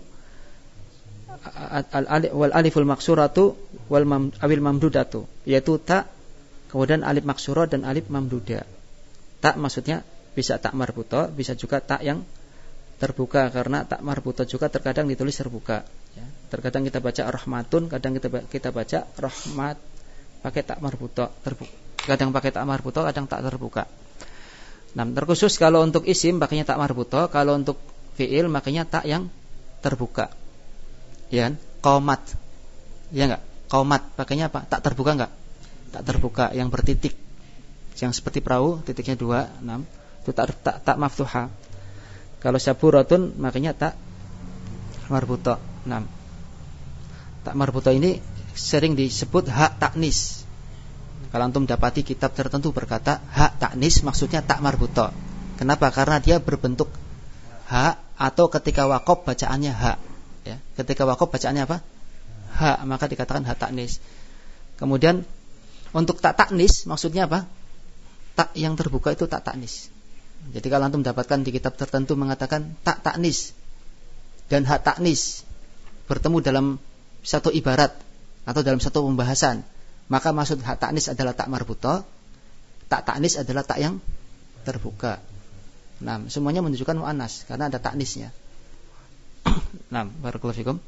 wal aliful maksuratu wal awil mamdudatu, yaitu ta, kemudian alif maksurah dan alif mamduda. Ta maksudnya bisa tak marbuta, bisa juga tak yang terbuka, karena tak marbuta juga terkadang ditulis terbuka, ya. Terkadang kita baca rahmatun, kadang kita baca rahmat pakai tak marbuta, kadang pakai tak marbuta, kadang tak terbuka. Nah, terkhusus kalau untuk isim pakainya tak marbuta, kalau untuk fiil makanya tak yang terbuka. Ya, qomat. Ya enggak? Qomat pakainya apa? Tak terbuka enggak? Tak terbuka yang bertitik. Yang seperti perahu, titiknya 2, 6. Itu tak maftuha. Kalau saburatun makanya tak marbuta. 6. Tak marbuta ini sering disebut hak taknis. Kalau antum dapati kitab tertentu berkata hak taknis, maksudnya tak marbuta. Kenapa? Karena dia berbentuk hak, atau ketika waqaf bacaannya hak, ya. Ketika waqaf bacaannya apa? Hak, maka dikatakan hak taknis. Kemudian untuk tak taknis maksudnya apa? Tak yang terbuka itu tak taknis. Jadi kalau antum dapatkan di kitab tertentu mengatakan tak taknis dan hak taknis bertemu dalam satu ibarat atau dalam satu pembahasan, maka maksud hak taknis adalah tak marbuta, tak taknis adalah tak yang terbuka. Nah, semuanya menunjukkan muannas karena ada taknisnya. Nah, barakallahu fikum.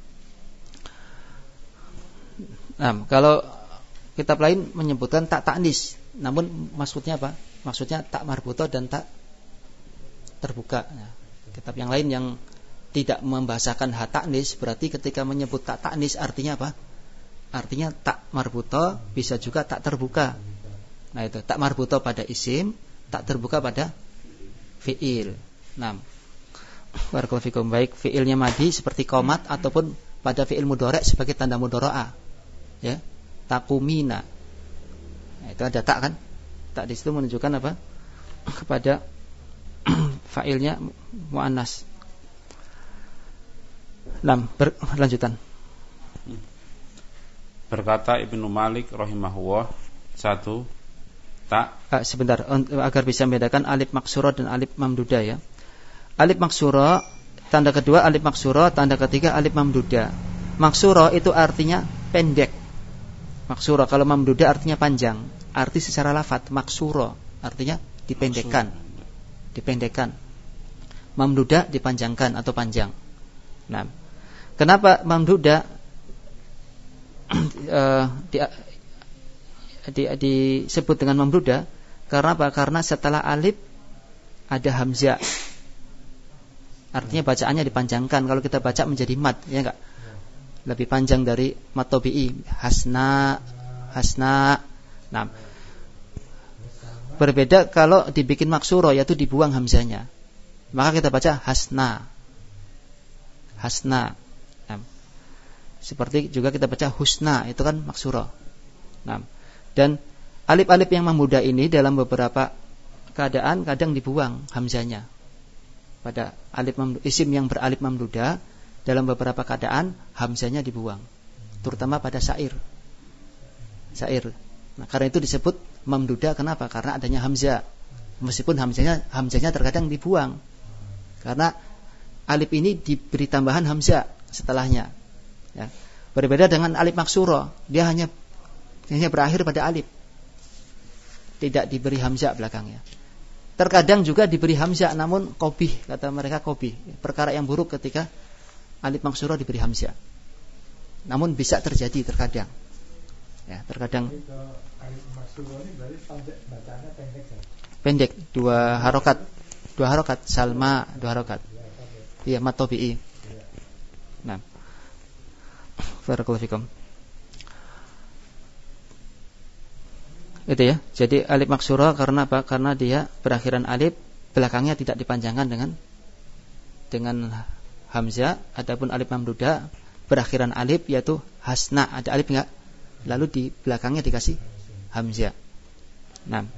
Nah, kalau kitab lain menyebutkan tak taknis, namun maksudnya apa? Maksudnya tak marbuta dan tak terbuka. Nah, kitab yang lain yang tidak membahasakan hak taknis, berarti ketika menyebut tak taknis artinya apa? Artinya tak marbuta, bisa juga tak terbuka. Nah, itu tak marbuta pada isim, tak terbuka pada fiil. Nah, barakallahu fikum, baik fiilnya madi seperti qomat ataupun pada fiil mudhari' sebagai tanda mudhara'ah. Ya, taqumina. Nah, itu ada tak kan? Tak di situ menunjukkan apa? Kepada fa'ilnya muannas. Nah, lanjutan. Berkata Ibnu Malik rahimahullah, 1. Tak. Sebentar, agar bisa membedakan alif maksurah dan alif mamduda, ya. Alif maksurah, tanda kedua alif maksurah, tanda ketiga alif mamduda. Maksurah itu artinya pendek. Maksurah, kalau mamduda artinya panjang. Arti secara lafadz maksurah artinya dipendekkan. Dipendekkan. Mamduda dipanjangkan atau panjang. Nah, kenapa mamduda disebut dengan mamduda karena apa? Karena setelah alif ada hamzah. Artinya bacaannya dipanjangkan. Kalau kita baca menjadi mad, ya enggak? Lebih panjang dari mad tabi'i. Hasna. Nah, berbeda kalau dibikin maksuro, yaitu dibuang hamzahnya. Maka kita baca hasna. Nah, seperti juga kita baca husna, itu kan maksuro. Nah, dan alif-alif yang mamduda ini dalam beberapa keadaan kadang dibuang hamzahnya. Pada isim yang beralif mamduda dalam beberapa keadaan hamzahnya dibuang, terutama pada syair. Nah, karena itu disebut mamduda. Kenapa? Karena adanya hamzah. Meskipun hamzahnya terkadang dibuang, karena alif ini diberi tambahan hamzah setelahnya. Ya. Berbeda dengan alif maksuro, dia hanya berakhir pada alif, tidak diberi hamzah belakangnya. Terkadang juga diberi hamzah, namun qobih, kata mereka qobih, perkara yang buruk ketika alif maksuro diberi hamzah. Namun bisa terjadi terkadang. Ya, terkadang. Alif maksuro ini berarti bacaannya pendek ya? Pendek, 2 harokat, salma 2 harokat. Iya, mad tabi'i. Nah, barakallahu fikum. Itu ya. Jadi alif maksura karena apa? Karena dia berakhiran alif, belakangnya tidak dipanjangkan dengan hamzah. Adapun alif mamduda berakhiran alif, yaitu hasna, ada alif enggak? Lalu di belakangnya dikasih hamzah. Nah,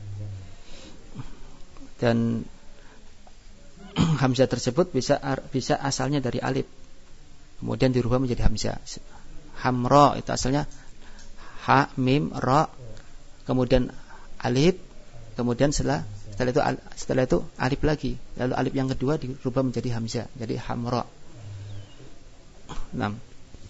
dan hamzah tersebut bisa asalnya dari alif, kemudian dirubah menjadi hamzah. Hamra itu asalnya ha mim ra, kemudian alif, kemudian setelah itu alif lagi, lalu alif yang kedua dirubah menjadi hamzah, jadi hamra. 6.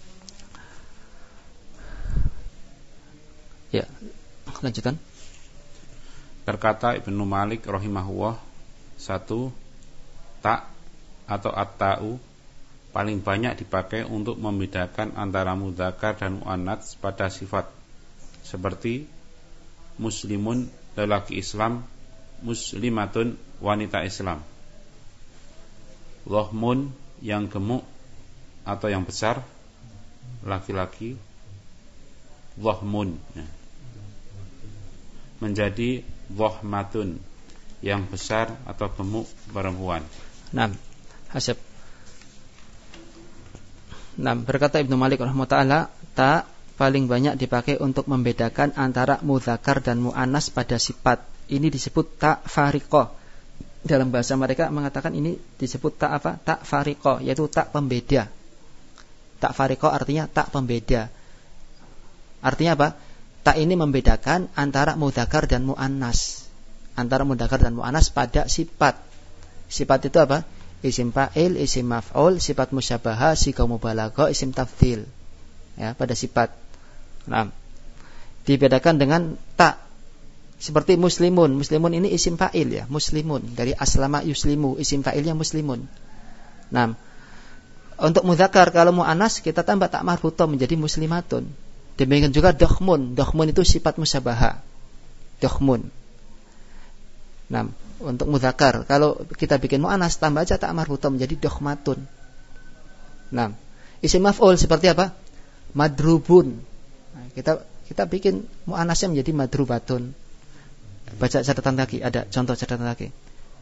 Ya, lanjutkan. Berkata Ibnu Malik rahimahullah, 1. Ta atau at-ta'u paling banyak dipakai untuk membedakan antara mudzakkar dan muannats pada sifat, seperti muslimun lelaki Islam, muslimatun wanita Islam. Dhahmun yang gemuk atau yang besar, laki-laki, dhahmun ya. Menjadi dhahmatun yang besar atau gemuk perempuan. 6. Hasab. 6. Berkata Ibnu Malik rahimahullah, ta paling banyak dipakai untuk membedakan antara mudzakkar dan muannas pada sifat. Ini disebut ta fariqah. Dalam bahasa mereka mengatakan ini disebut ta apa? Ta fariqah, yaitu tak pembeda. Ta fariqah artinya tak pembeda. Artinya apa? Ta ini membedakan antara mudzakkar dan muannas. Antara mudzakkar dan muannas pada sifat. Sifat itu apa? Isim fa'il, isim maf'ul, sifat musyabahah, sighah mubalaghah, isim tafdhil. Ya, pada sifat. Nah, dibedakan dengan ta. Seperti muslimun. Muslimun ini isim fa'il ya, muslimun, dari aslama yuslimu, isim fa'ilnya muslimun. Nah, untuk mudzakkar kalau muannas kita tambah tak marfuthah menjadi muslimatun. Demikian juga dokhmun. Dokhmun itu sifat musyabahah. Dokhmun. Nah, untuk mudzakkar kalau kita bikin muannas tambah aja tak marfuthah menjadi dokhmatun. Nah, isim maf'ul seperti apa? Madrubun. Nah, kita bikin muannasnya menjadi madrubatun. Baca catatan kaki, ada contoh catatan kaki.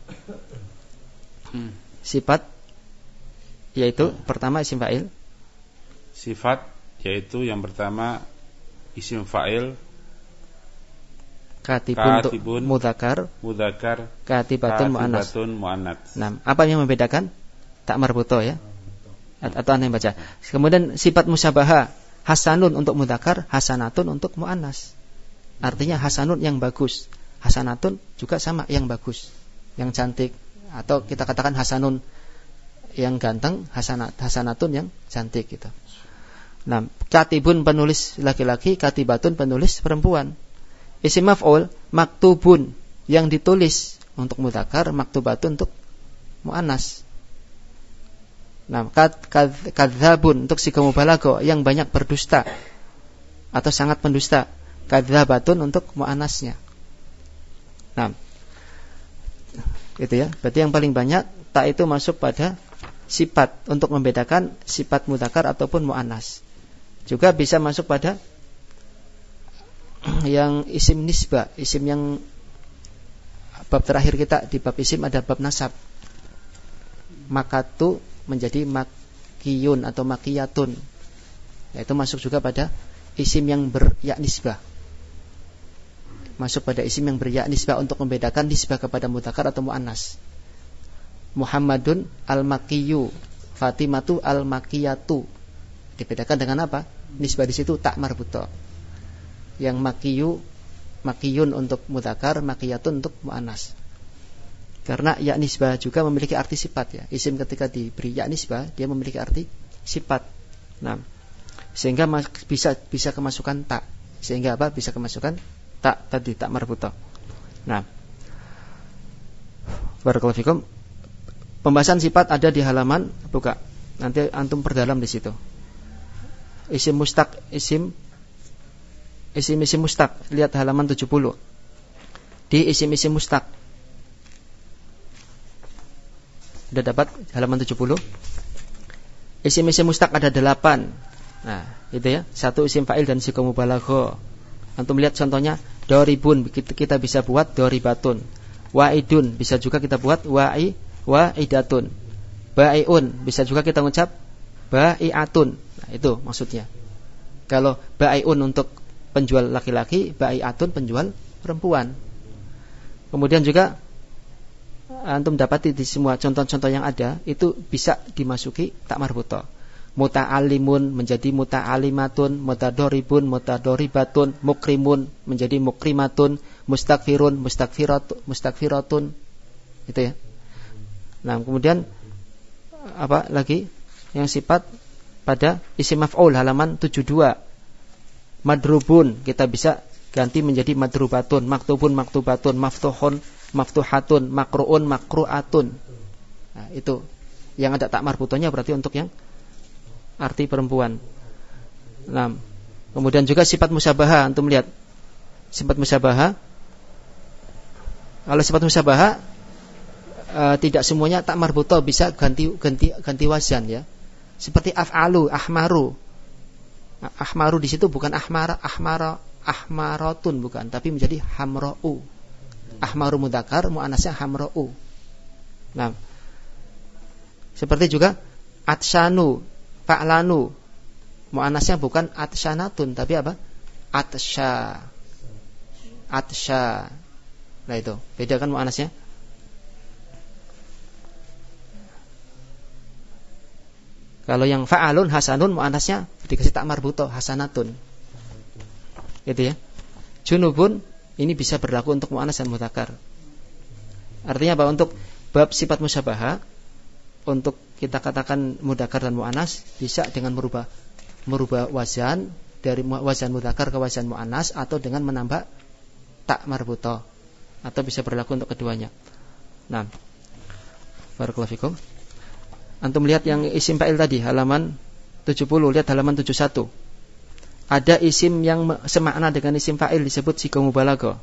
Sifat yaitu pertama isim fa'il. Sifat yaitu yang pertama isim fa'il, katibun mudzakkar, katibatun muannats. Nah, apa yang membedakan? Tak marbuto ya. Atau aneh baca. Kemudian sifat musyabahah, hasanun untuk mudzakkar, hasanatun untuk muannas. Artinya hasanun yang bagus, hasanatun juga sama yang bagus, yang cantik, atau kita katakan hasanun yang ganteng, hasanatun yang cantik gitu. Nah, katibun penulis laki-laki, katibatun penulis perempuan. Isim maf'ul maktubun yang ditulis untuk mudzakkar, maktubatun untuk muannas. Nah, kadzabun untuk sighah mubalaghah yang banyak berdusta. atau sangat pendusta. Kadzabatun untuk muannasnya. Nah, itu ya. Berarti yang paling banyak ta itu masuk pada sifat untuk membedakan sifat mudzakkar ataupun muannas. Juga bisa masuk pada yang isim nisbah, isim yang bab terakhir kita di bab isim ada bab nasab. Makatu menjadi makiyun atau makiyatun. Itu masuk juga pada isim yang berya nisbah. Masuk pada isim yang berya nisbah untuk membedakan nisbah kepada mudzakkar atau muannas. Muhammadun al-Makiyyu, Fatimatu al-Makiyatu. Dibedakan dengan apa? Nisbah di situ tak marbuta. Yang makiyun untuk mudzakkar, makiyatun untuk muannas. Karena ya nisbah juga memiliki arti sifat ya. Isim ketika diberi ya nisbah dia memiliki arti sifat. Nah, sehingga bisa kemasukan tak. Sehingga apa? Bisa kemasukan tak tadi, tak marbuta. Nah, barakallahu fikum. Pembahasan sifat ada di halaman buka. Nanti antum perdalam di situ. Isim mustaq, isim mustaq. Lihat halaman 70. Di isim mustaq. Sudah dapat halaman 70? Isim mustaq ada 8. Nah, itu ya. 1 isim fa'il dan siga mubalaghah. Antum lihat contohnya, doribun kita bisa buat doribatun. Wa'idun bisa juga kita buat wa'idatun. Ba'iun bisa juga kita mengucap ba'iatun. Nah, itu maksudnya. Kalau ba'iun untuk penjual laki-laki, ba'iatun penjual perempuan. Kemudian juga antum dapati di semua contoh-contoh yang ada itu bisa dimasuki tak marbuta. Muta'allimun menjadi muta'alimatun, mutadoribun, mutadoribatun, mukrimun menjadi mukrimatun, mustakfirun, mustakfiratun. Itu ya. Nah, kemudian apa lagi yang sifat pada isim maf'ul halaman 72. Madrubun kita bisa ganti menjadi madrubatun, maktubun maktubatun, maftuhun maftuhatun, makruun makruatun. Nah, itu yang ada tak marbutonya berarti untuk yang arti perempuan. Nah, kemudian juga sifat musyabaha, antum lihat sifat musyabaha. Kalau sifat musyabaha tidak semuanya tak marbuto, bisa ganti wazan ya. Seperti af'alu, ahmaru. Ahmaru di situ bukan ahmaratun bukan, tapi menjadi hamra'u. Ahmaru mudzakkar, muannasnya hamra'u. Nah, seperti juga atsyanu, fa'lanu. Muannasnya bukan atsyanatun, tapi apa? Atsya. Nah itu, beda kan muannasnya? Kalau yang fa'alun, hasanun, muannasnya dikasih tak marbuto, hasanatun. Gitu ya. Junubun ini bisa berlaku untuk muannas dan mudzakkar. Artinya apa? Untuk bab sifat musyabaha, untuk kita katakan mudzakkar dan muannas bisa dengan merubah wazan dari wazan mudzakkar ke wazan muannas, atau dengan menambah tak marbuto, atau bisa berlaku untuk keduanya. Nah, barakallahu fikum. Antum lihat yang isim fa'il tadi halaman 70, lihat halaman 71. Ada isim yang semakna dengan isim fa'il disebut siga mubalaghah.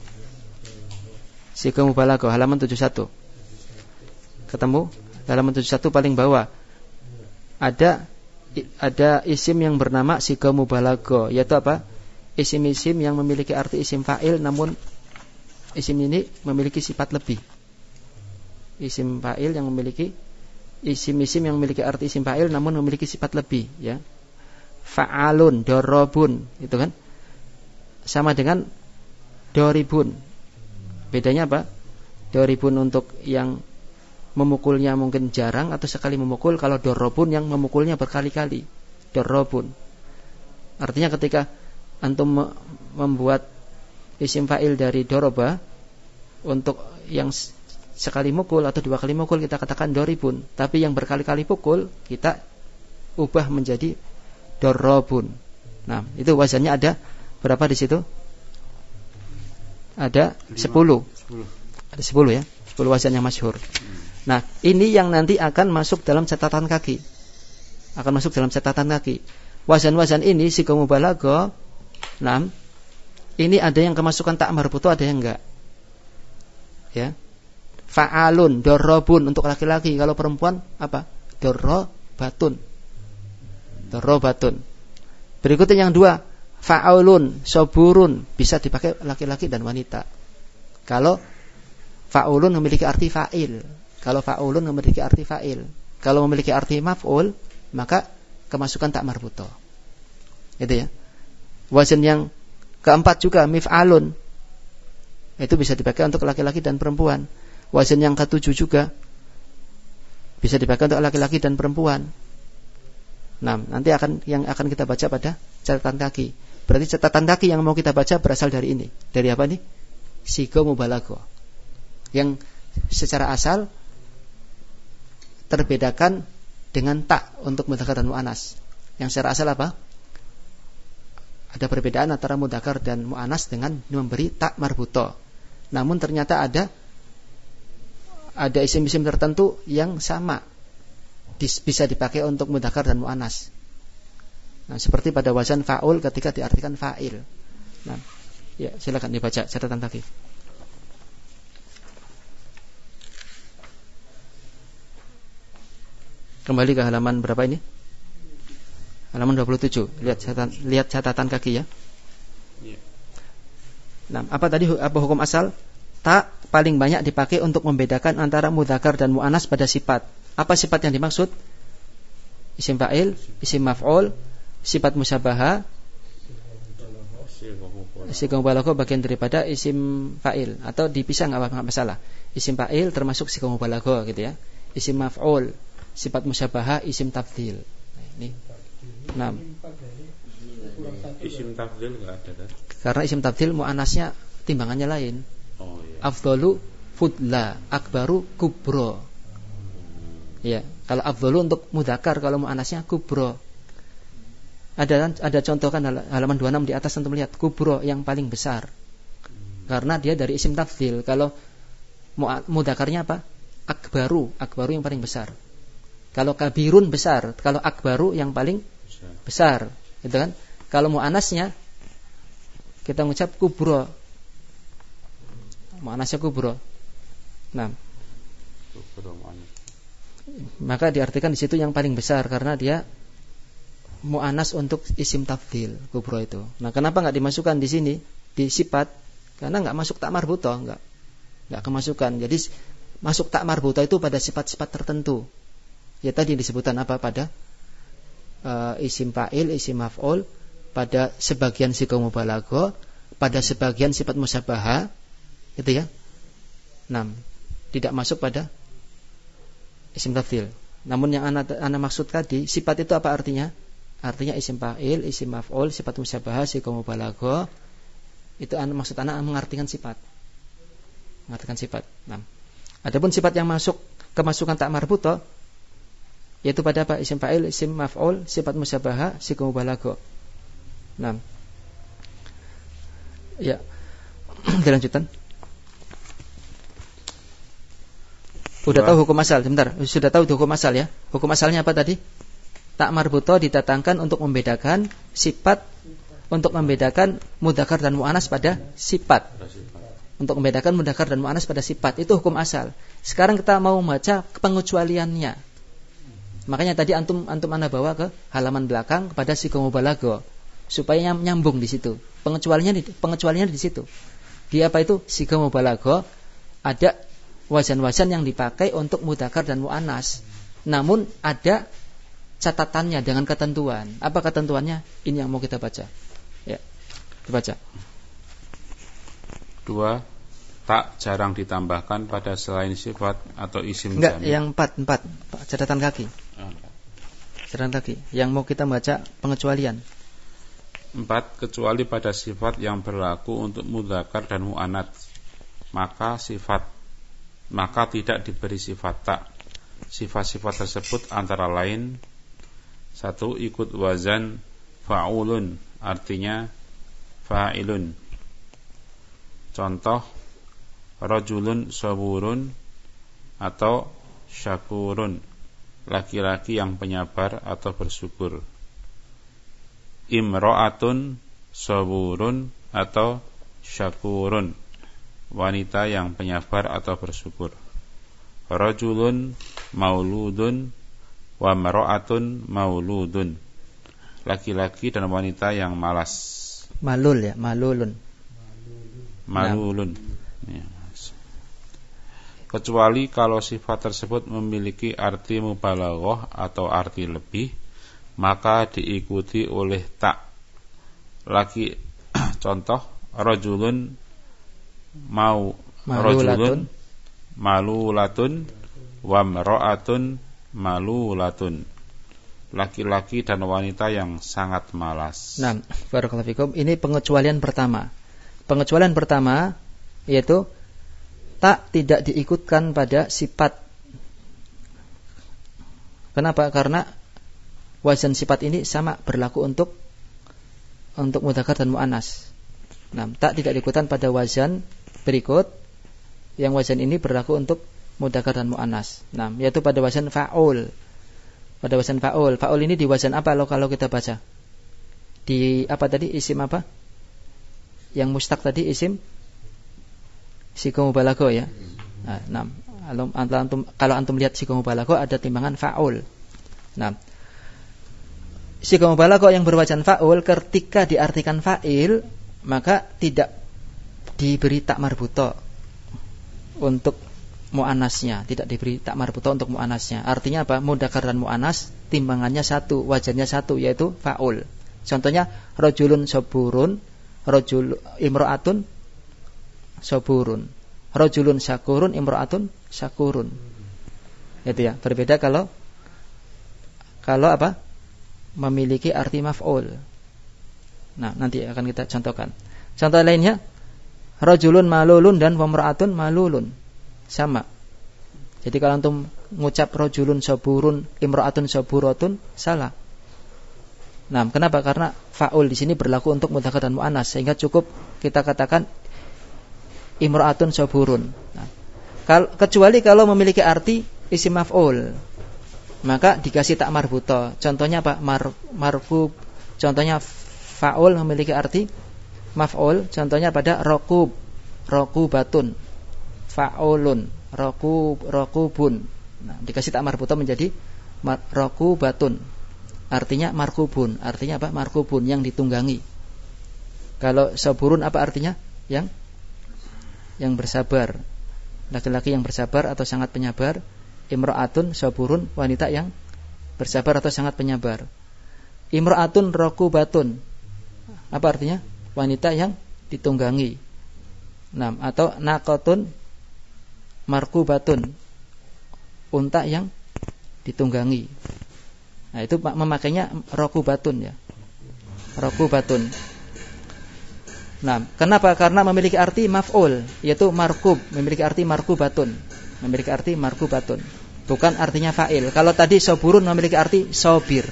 Siga mubalaghah halaman 71. Ketemu? Halaman 71 paling bawah. Ada isim yang bernama siga mubalaghah, yaitu apa? Isim-isim yang memiliki arti isim fa'il namun isim ini memiliki sifat lebih. Isim fa'il yang memiliki isim-isim yang memiliki arti isim fa'il namun memiliki sifat lebih ya. Fa'alun, dorobun, itu kan sama dengan doribun. Bedanya apa? Doribun untuk yang memukulnya mungkin jarang atau sekali memukul. Kalau dorobun yang memukulnya berkali-kali. Dorobun. Artinya ketika antum membuat isim fa'il dari doroba, untuk yang sekali mukul atau 2 kali mukul kita katakan doribun, tapi yang berkali-kali pukul kita ubah menjadi dorobun. Nah, itu wazannya ada berapa di situ? Ada 10. Ada 10 ya, 10 wazan yang masyhur. Nah, ini yang nanti akan masuk dalam catatan kaki. Wazan-wazan ini siga mubalaghah Nah, ini ada yang kemasukan tak marbuto, ada yang enggak. Ya. Fa'alun, dorobun untuk laki-laki. Kalau perempuan apa? Dorobatun. Dorobatun. Berikutnya yang 2, fa'ulun, soburun, bisa dipakai laki-laki dan wanita. Kalau fa'ulun memiliki arti fa'il. Kalau fa'ulun memiliki arti fa'il. Kalau memiliki arti maf'ul, maka kemasukan tak marbuto. Itu ya. Wazan yang keempat juga mif'alun. Itu bisa dipakai untuk laki-laki dan perempuan. Wazan yang ke-7 juga bisa dipakai untuk laki-laki dan perempuan. Nah, nanti yang akan kita baca pada catatan kaki. Berarti catatan kaki yang mau kita baca berasal dari ini. Dari apa nih? Sigo mubalaghah. Yang secara asal terbedakan dengan tak untuk mudzakkar dan muannas. Yang secara asal apa? Ada perbedaan antara mudzakkar dan muannas dengan memberi tak marbuto. Namun ternyata ada isim-isim tertentu yang sama, bisa dipakai untuk mudzakkar dan muannas. Nah, seperti pada wazan fa'ul ketika diartikan fa'il. Nah, ya silakan dibaca catatan kaki. Kembali ke halaman berapa ini? Halaman 27. Lihat catatan kaki ya. Nah, apa tadi hukum asal? Tak paling banyak dipakai untuk membedakan antara mudzakkar dan muannas pada sifat. Apa sifat yang dimaksud? Isim fa'il, isim maf'ul, sifat musyabbahah. Sighah mubalaghah bagian daripada isim fa'il, atau dipisah enggak masalah. Isim fa'il termasuk sighah mubalaghah gitu ya. Isim maf'ul, sifat musyabbahah, isim tafdhil. Nah, ini. 6. Isim tafdhil enggak ada kan? Karena isim tafdhil muannasnya timbangannya lain. Oh iya. Afdalu fudla, akbaru kubro. Ya, kalau afdalu untuk mudzakkar, kalau muannasnya kubro. Ada contoh kan halaman 26 di atas antum lihat kubro yang paling besar. Karena dia dari isim tafdhil. Kalau mudzakarnya apa? Akbaru yang paling besar. Kalau kabirun besar, kalau akbaru yang paling besar, gitu kan? Kalau muannasnya kita mengucap kubro. Muannasnya kubro. Nah, maka diartikan di situ yang paling besar karena dia muannas untuk isim tafdhil kubro itu. Nah, kenapa enggak dimasukkan di sini di sifat? Karena enggak masuk tak marbuto, enggak kemasukan. Jadi masuk tak marbuto itu pada sifat-sifat tertentu. Ya tadi disebutkan apa pada isim fa'il, isim maf'ul, pada sebagian sighah mubalaghah, pada sebagian sifat musyabbahah, gitu ya. 6. Tidak masuk pada isim tafdhil. Namun yang ana maksud tadi, sifat itu apa artinya? Artinya isim fa'il, isim maf'ul, sifat musyabbahah, sighah mubalaghah. Itu maksud ana mengartikan sifat. Mengartikan sifat. 6. Adapun sifat yang masuk kemasukan tak marbuto yaitu pada apa? Isim fa'il, isim maf'ul, sifat musyabbahah, sighah mubalaghah. 6. Ya. Dilanjutkan. Sudah tahu hukum asal, sebentar. Sudah tahu hukum asal ya. Hukum asalnya apa tadi? Tak marbuto didatangkan untuk membedakan sifat, untuk membedakan mudzakkar dan muannas pada sifat. Untuk membedakan mudzakkar dan muannas pada sifat. Itu hukum asal. Sekarang kita mau membaca pengecualiannya. Makanya tadi antum ana bawa ke halaman belakang kepada sighah mubalaghah supaya nyambung di situ. Pengecualiannya di situ. Dia apa itu? Sighah mubalaghah ada wazan-wazan yang dipakai untuk mudzakkar dan muannas. Namun ada catatannya dengan ketentuan. Apa ketentuannya? Ini yang mau kita baca. Ya. Dibaca. 2. Tak jarang ditambahkan pada selain sifat atau isim jami'. Enggak, yang 4. Catatan kaki. Catatan kaki. Yang mau kita baca pengecualian. 4. Kecuali pada sifat yang berlaku untuk mudzakkar dan muannats, maka tidak diberi sifat tak. Sifat-sifat tersebut antara lain: 1. Ikut wazan fa'ulun, artinya fa'ilun. Contoh: rajulun saburun atau syakurun, laki-laki yang penyabar atau bersyukur. Imra'atun saburun atau syakurun, wanita yang penyabar atau bersyukur. Rajulun mauludun wa mar'atun mauludun, laki-laki dan wanita yang malas. Malul ya, malulun. Malulun. Ya. Kecuali kalau sifat tersebut memiliki arti mubalaghah atau arti lebih, maka diikuti oleh tak. Laki contoh rajulun rajulun malulatun wa mar'atun malulatun, laki-laki dan wanita yang sangat malas. Nah, barakallahu fikum. Ini pengecualian pertama. Pengecualian pertama yaitu tak tidak diikutkan pada sifat. Kenapa? Karena wazan sifat ini sama berlaku untuk mudzakkar dan muannas. Nah, tak tidak diikutkan pada wazan berikut, yang wazan ini berlaku untuk mudzakkar dan muannas. Nah, yaitu pada wazan fa'ul. Pada wazan fa'ul. Fa'ul ini di wazan apa kalau kita baca? Di apa tadi? Isim apa? Yang mustaq tadi isim siga mubalaghah ya. Nah, kalau antum lihat siga mubalaghah ada timbangan fa'ul. Nah, siga mubalaghah yang berwazan fa'ul ketika diartikan fa'il, maka tidak diberi tak marbuta untuk muannasnya, tidak diberi tak marbuta untuk muannasnya. Artinya apa? Mudzakkar dan muannas timbangannya satu, wajannya satu, yaitu fa'ul. Contohnya rajulun saburun, imra'atun saburun, rajulun syakurun, imra'atun syakurun. Itu ya. Berbeda kalau apa? Memiliki arti maf'ul. Nah, nanti akan kita contohkan. Contoh lainnya rajulun malulun dan imra'atun malulun. Sama. Jadi kalau antum ngucap rajulun saburun, imra'atun saburatun, salah. Nah, kenapa? Karena fa'ul di sini berlaku untuk mudzakkar dan muannas, sehingga cukup kita katakan imra'atun saburun. Nah, kecuali kalau memiliki arti isim maf'ul, maka dikasih tak marbuta. Contohnya apa? Marfub. Contohnya fa'ul memiliki arti maf'ul. Contohnya pada raqub, raqubatun, fa'ulun, raqubun. Nah, dikasih tak marbuta menjadi raqubatun. Artinya markubun. Artinya apa? Markubun, yang ditunggangi. Kalau saburun apa artinya? Yang bersabar. Laki-laki yang bersabar atau sangat penyabar. Imra'atun saburun, wanita yang bersabar atau sangat penyabar. Imra'atun raqubatun, apa artinya? Wanita yang ditunggangi. Nah, atau naqatun markubatun, unta yang ditunggangi. Nah, itu memakainya raqubatun ya. Raqubatun. Nah, kenapa? Karena memiliki arti maf'ul, yaitu markub, memiliki arti markubatun. Memiliki arti markubatun. Bukan artinya fa'il. Kalau tadi saburun memiliki arti sobir.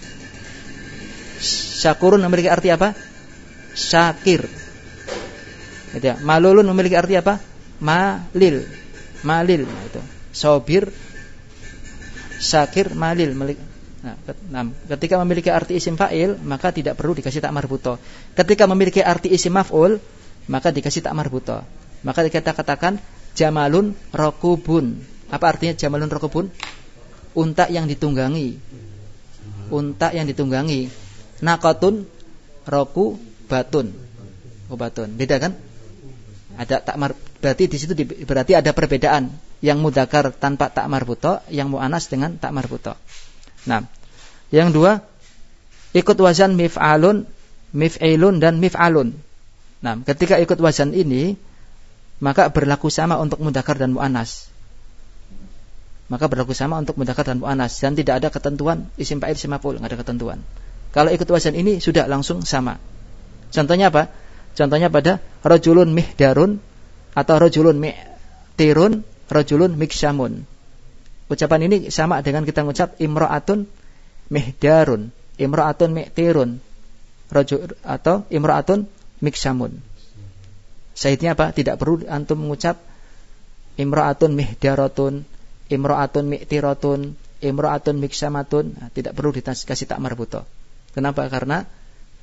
Syakurun memiliki arti apa? Syakir. Gitu ya. Malulun memiliki arti apa? Malil. Malil. Nah, itu. Sobir, syakir, malil. Nah, ketika memiliki arti isim fa'il, maka tidak perlu dikasih tak marbuta. Ketika memiliki arti isim maf'ul, maka dikasih tak marbuta. Maka kita katakan jamalun raqubun. Apa artinya jamalun raqubun? Unta yang ditunggangi. Unta yang ditunggangi. Naqatun raqubatun. Raqubatun. Beda kan? Ada tak berarti di situ berarti ada perbedaan. Yang mudzakkar tanpa tak marbuta, yang muannas dengan tak marbuta. Nah, yang dua, ikut wazan mif'alun, mif'ilun dan mif'alun. Nah, ketika ikut wazan ini, maka berlaku sama untuk mudzakkar dan muannas. Maka berlaku sama untuk mudzakkar dan muannas, dan tidak ada ketentuan isim fa'il isim maf'ul, enggak ada ketentuan. Kalau ikut wazan ini sudah langsung sama. Contohnya apa? Contohnya pada rajulun mihdarun atau rajulun mi'tirun, rajulun miksyamun. Ucapan ini sama dengan kita mengucap imra'atun mihdarun, imra'atun mi'tirun, atau imra'atun miksamun. Syaitnya apa? Tidak perlu antum mengucap imra'atun mihdaratun, imra'atun mi'tiratun, imra'atun miksamatun. Nah, tidak perlu dikasih tak marbuta. Kenapa? Karena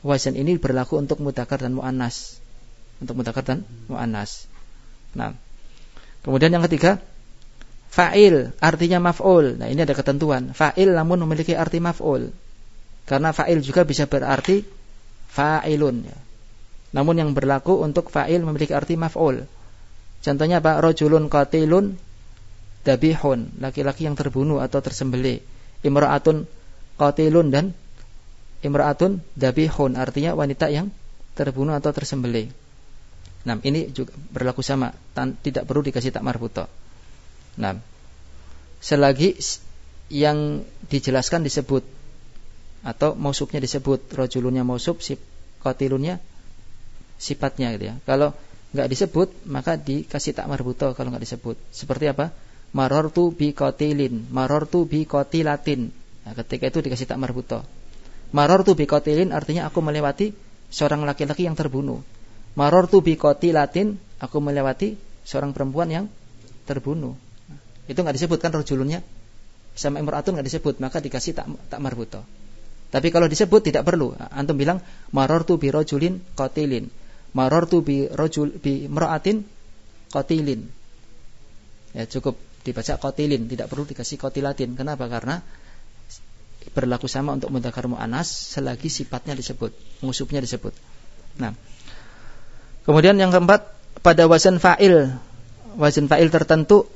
wazan ini berlaku untuk mudzakkar dan muannas. Untuk mudzakkar dan muannas. Nah, kemudian yang ketiga, fa'il artinya maf'ul. Nah, ini ada ketentuan. Fa'il namun memiliki arti maf'ul. Karena fa'il juga bisa berarti fa'ilun ya. Namun yang berlaku untuk fa'il memiliki arti maf'ul. Contohnya apa? Rajulun qatilun dabihun, laki-laki yang terbunuh atau tersembelih. Imra'atun qatilun dan imra'atun dabihun, artinya wanita yang terbunuh atau tersembelih. Nah, ini juga berlaku sama, tidak perlu dikasih tak marbuto. Nah, selagi yang dijelaskan disebut atau mausufnya disebut, rajulunnya mausuf, qatilunnya sifatnya gitu ya. Kalau enggak disebut maka dikasih tak marbuto kalau enggak disebut. Seperti apa? Marartu bi qatilin, marartu bi qatilatin. Nah, ketika itu dikasih tak marbuto. Marartu bi qatilin artinya aku melewati seorang laki-laki yang terbunuh. Marartu bi qatilatin, aku melewati seorang perempuan yang terbunuh. Nah, itu enggak disebutkan rajulunnya sama imra'atun enggak disebut, maka dikasih tak marbuto. Tapi kalau disebut tidak perlu. Antum bilang marartu bi rajulin qatilin, marartu bi imra'atin qatilin. Ya, cukup dibaca qatilin, tidak perlu dikasih qatilatin. Kenapa? Karena berlaku sama untuk mudzakkar muannas selagi sifatnya disebut, mausufnya disebut. Nah, kemudian yang keempat, pada wazan fa'il tertentu,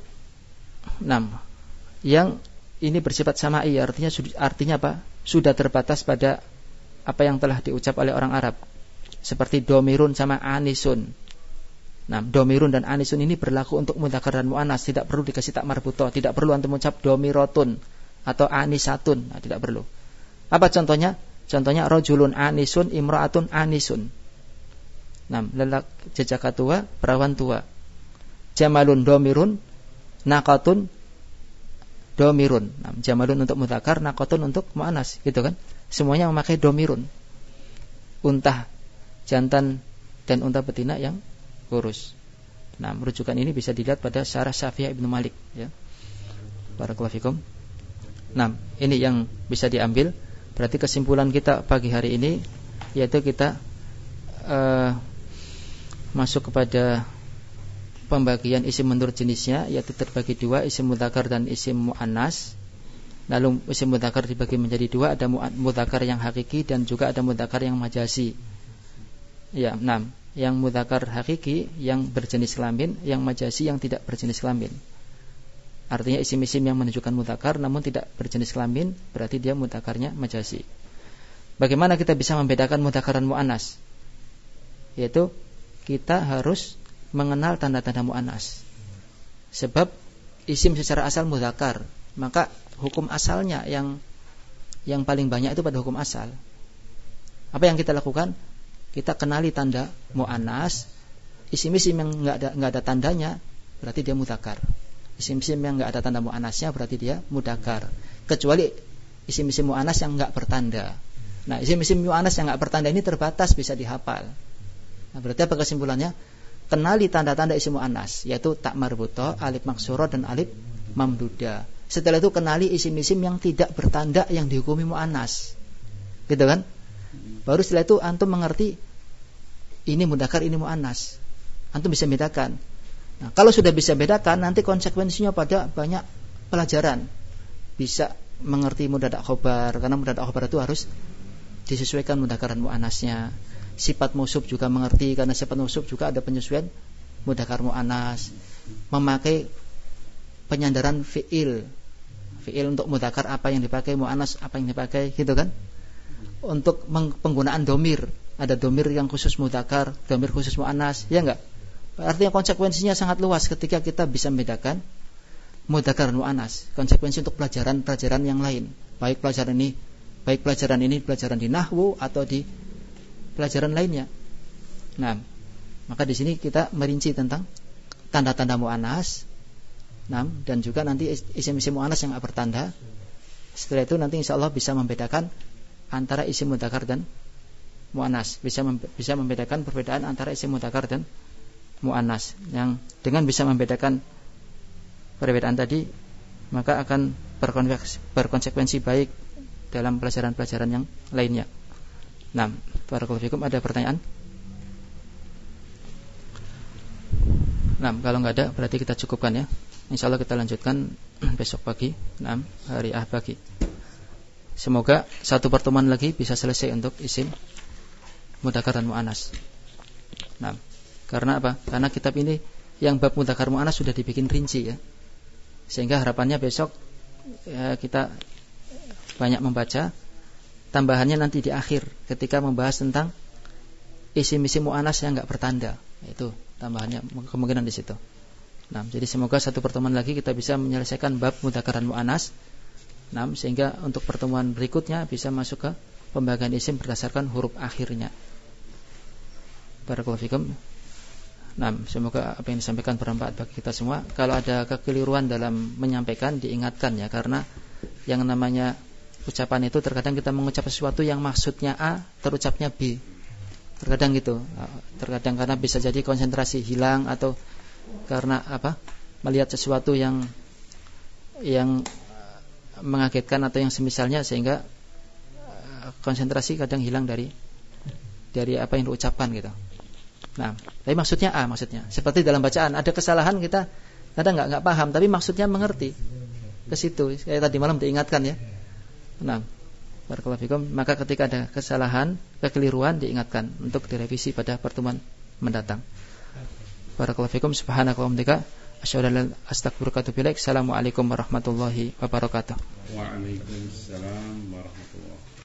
yang ini bersifat sama'i, artinya apa? Sudah terbatas pada apa yang telah diucap oleh orang Arab. Seperti domirun sama anisun. Nah, domirun dan anisun ini berlaku untuk mudzakkar dan muannas, tidak perlu dikasih tak marbuto, tidak perlu antum mengucap domirotun atau anisatun, nah, tidak perlu. Apa contohnya? Contohnya rajulun anisun, imra'atun anisun. Nah, jejaka tua, perawan tua. Jamalun domirun, naqatun domirun. Nah, jamalun untuk mudzakkar, naqatun untuk muannas, gitu kan? Semuanya memakai domirun. Unta jantan dan unta betina yang kurus. Nah, rujukan ini bisa dilihat pada Syarah Syafi'i Ibnu Malik ya. Barakallahu fikum. Nah, ini yang bisa diambil. Berarti kesimpulan kita pagi hari ini yaitu kita masuk kepada pembagian isim menurut jenisnya, yaitu terbagi dua, isim mudzakkar dan isim muannas. Lalu isim mudzakkar dibagi menjadi dua, ada mudzakkar yang hakiki dan juga ada mudzakkar yang majazi. Ya, 6. Yang mudzakkar hakiki yang berjenis kelamin, yang majazi yang tidak berjenis kelamin. Artinya isim-isim yang menunjukkan mudzakkar namun tidak berjenis kelamin, berarti dia mudzakkarnya majazi. Bagaimana kita bisa membedakan mudzakkar dan muannas? Yaitu kita harus mengenal tanda-tanda muannas. Sebab isim secara asal mudzakkar, maka hukum asalnya yang paling banyak itu pada hukum asal. Apa yang kita lakukan? Kita kenali tanda muannas. Isim-isim yang enggak ada tandanya berarti dia mudzakkar. Isim-isim yang enggak ada tanda muannasnya berarti dia mudzakkar. Kecuali isim-isim muannas yang enggak bertanda. Nah, isim-isim muannas yang enggak bertanda ini terbatas, bisa dihafal. Nah, berarti apa kesimpulannya? Kenali tanda-tanda isim muannas, yaitu tak marbuto, alif maksuro dan alif mamduda. Setelah itu kenali isim-isim yang tidak bertanda yang dihukumi muannas. Gitu kan? Baru setelah itu antum mengerti ini mudzakkar, ini muannas. Antum bisa bedakan. Nah, kalau sudah bisa bedakan, nanti konsekuensinya pada banyak pelajaran. Bisa mengerti mubtada' khobar, karena mubtada' khobar itu harus disesuaikan mudzakkar dan muannasnya. Sifat mausuf juga mengerti, karena sifat mausuf juga ada penyesuaian mudzakkar muannas. Memakai penyandaran fi'il untuk mudzakkar apa yang dipakai, muannas apa yang dipakai, gitu kan? Untuk penggunaan domir, ada domir yang khusus mudzakkar, domir khusus muannas, ya enggak? Artinya konsekuensinya sangat luas ketika kita bisa membedakan mudzakkar dan muannas. Konsekuensi untuk pelajaran yang lain, baik pelajaran ini pelajaran di nahwu atau di pelajaran lainnya. Nah, maka di sini kita merinci tentang tanda-tanda muannas. Nah, dan juga nanti isim-isim muannas yang bertanda. Setelah itu nanti insyaallah bisa membedakan antara isim mudzakkar dan muannas, bisa membedakan perbedaan antara isim mudzakkar dan muannas. Yang dengan bisa membedakan perbedaan tadi, maka akan berkonsekuensi baik dalam pelajaran-pelajaran yang lainnya. Nah, barakallahu fikum, ada pertanyaan? Nah, kalau nggak ada berarti kita cukupkan ya. Insyaallah kita lanjutkan besok pagi, hari Ahad pagi. Semoga satu pertemuan lagi bisa selesai untuk isim mudzakkar dan muannas. Nah, karena apa? Karena kitab ini yang bab mudzakkar muannas sudah dibikin rinci ya. Sehingga harapannya besok ya, kita banyak membaca. Tambahannya nanti di akhir ketika membahas tentang isim-isim muannas yang enggak bertanda. Itu tambahannya kemungkinan di situ. Nah, jadi semoga satu pertemuan lagi kita bisa menyelesaikan bab mudzakkar dan muannas. Nah, sehingga untuk pertemuan berikutnya bisa masuk ke pembagian isim berdasarkan huruf akhirnya. Barakallahu fikum. Nah, semoga apa yang disampaikan bermanfaat bagi kita semua. Kalau ada kekeliruan dalam menyampaikan diingatkan ya, karena yang namanya ucapan itu terkadang kita mengucap sesuatu yang maksudnya A terucapnya B. Terkadang gitu. Terkadang karena bisa jadi konsentrasi hilang atau karena apa? Melihat sesuatu yang mengagetkan atau yang semisalnya sehingga konsentrasi kadang hilang dari apa yang diucapkan gitu. Nah, tapi maksudnya A maksudnya. Seperti dalam bacaan ada kesalahan kita kadang enggak paham tapi maksudnya mengerti. Ke situ kayak tadi malam diingatkan ya. Nah, barakallahu fikum, maka ketika ada kesalahan, kekeliruan diingatkan untuk direvisi pada pertemuan mendatang. Barakallahu fikum, subhanakallahumma wa bihamdika asyhadu an la ilaha illa anta astaghfiruka wa atubu ilaik. Assalamualaikum warahmatullahi wabarakatuh. Waalaikumsalam warahmatullahi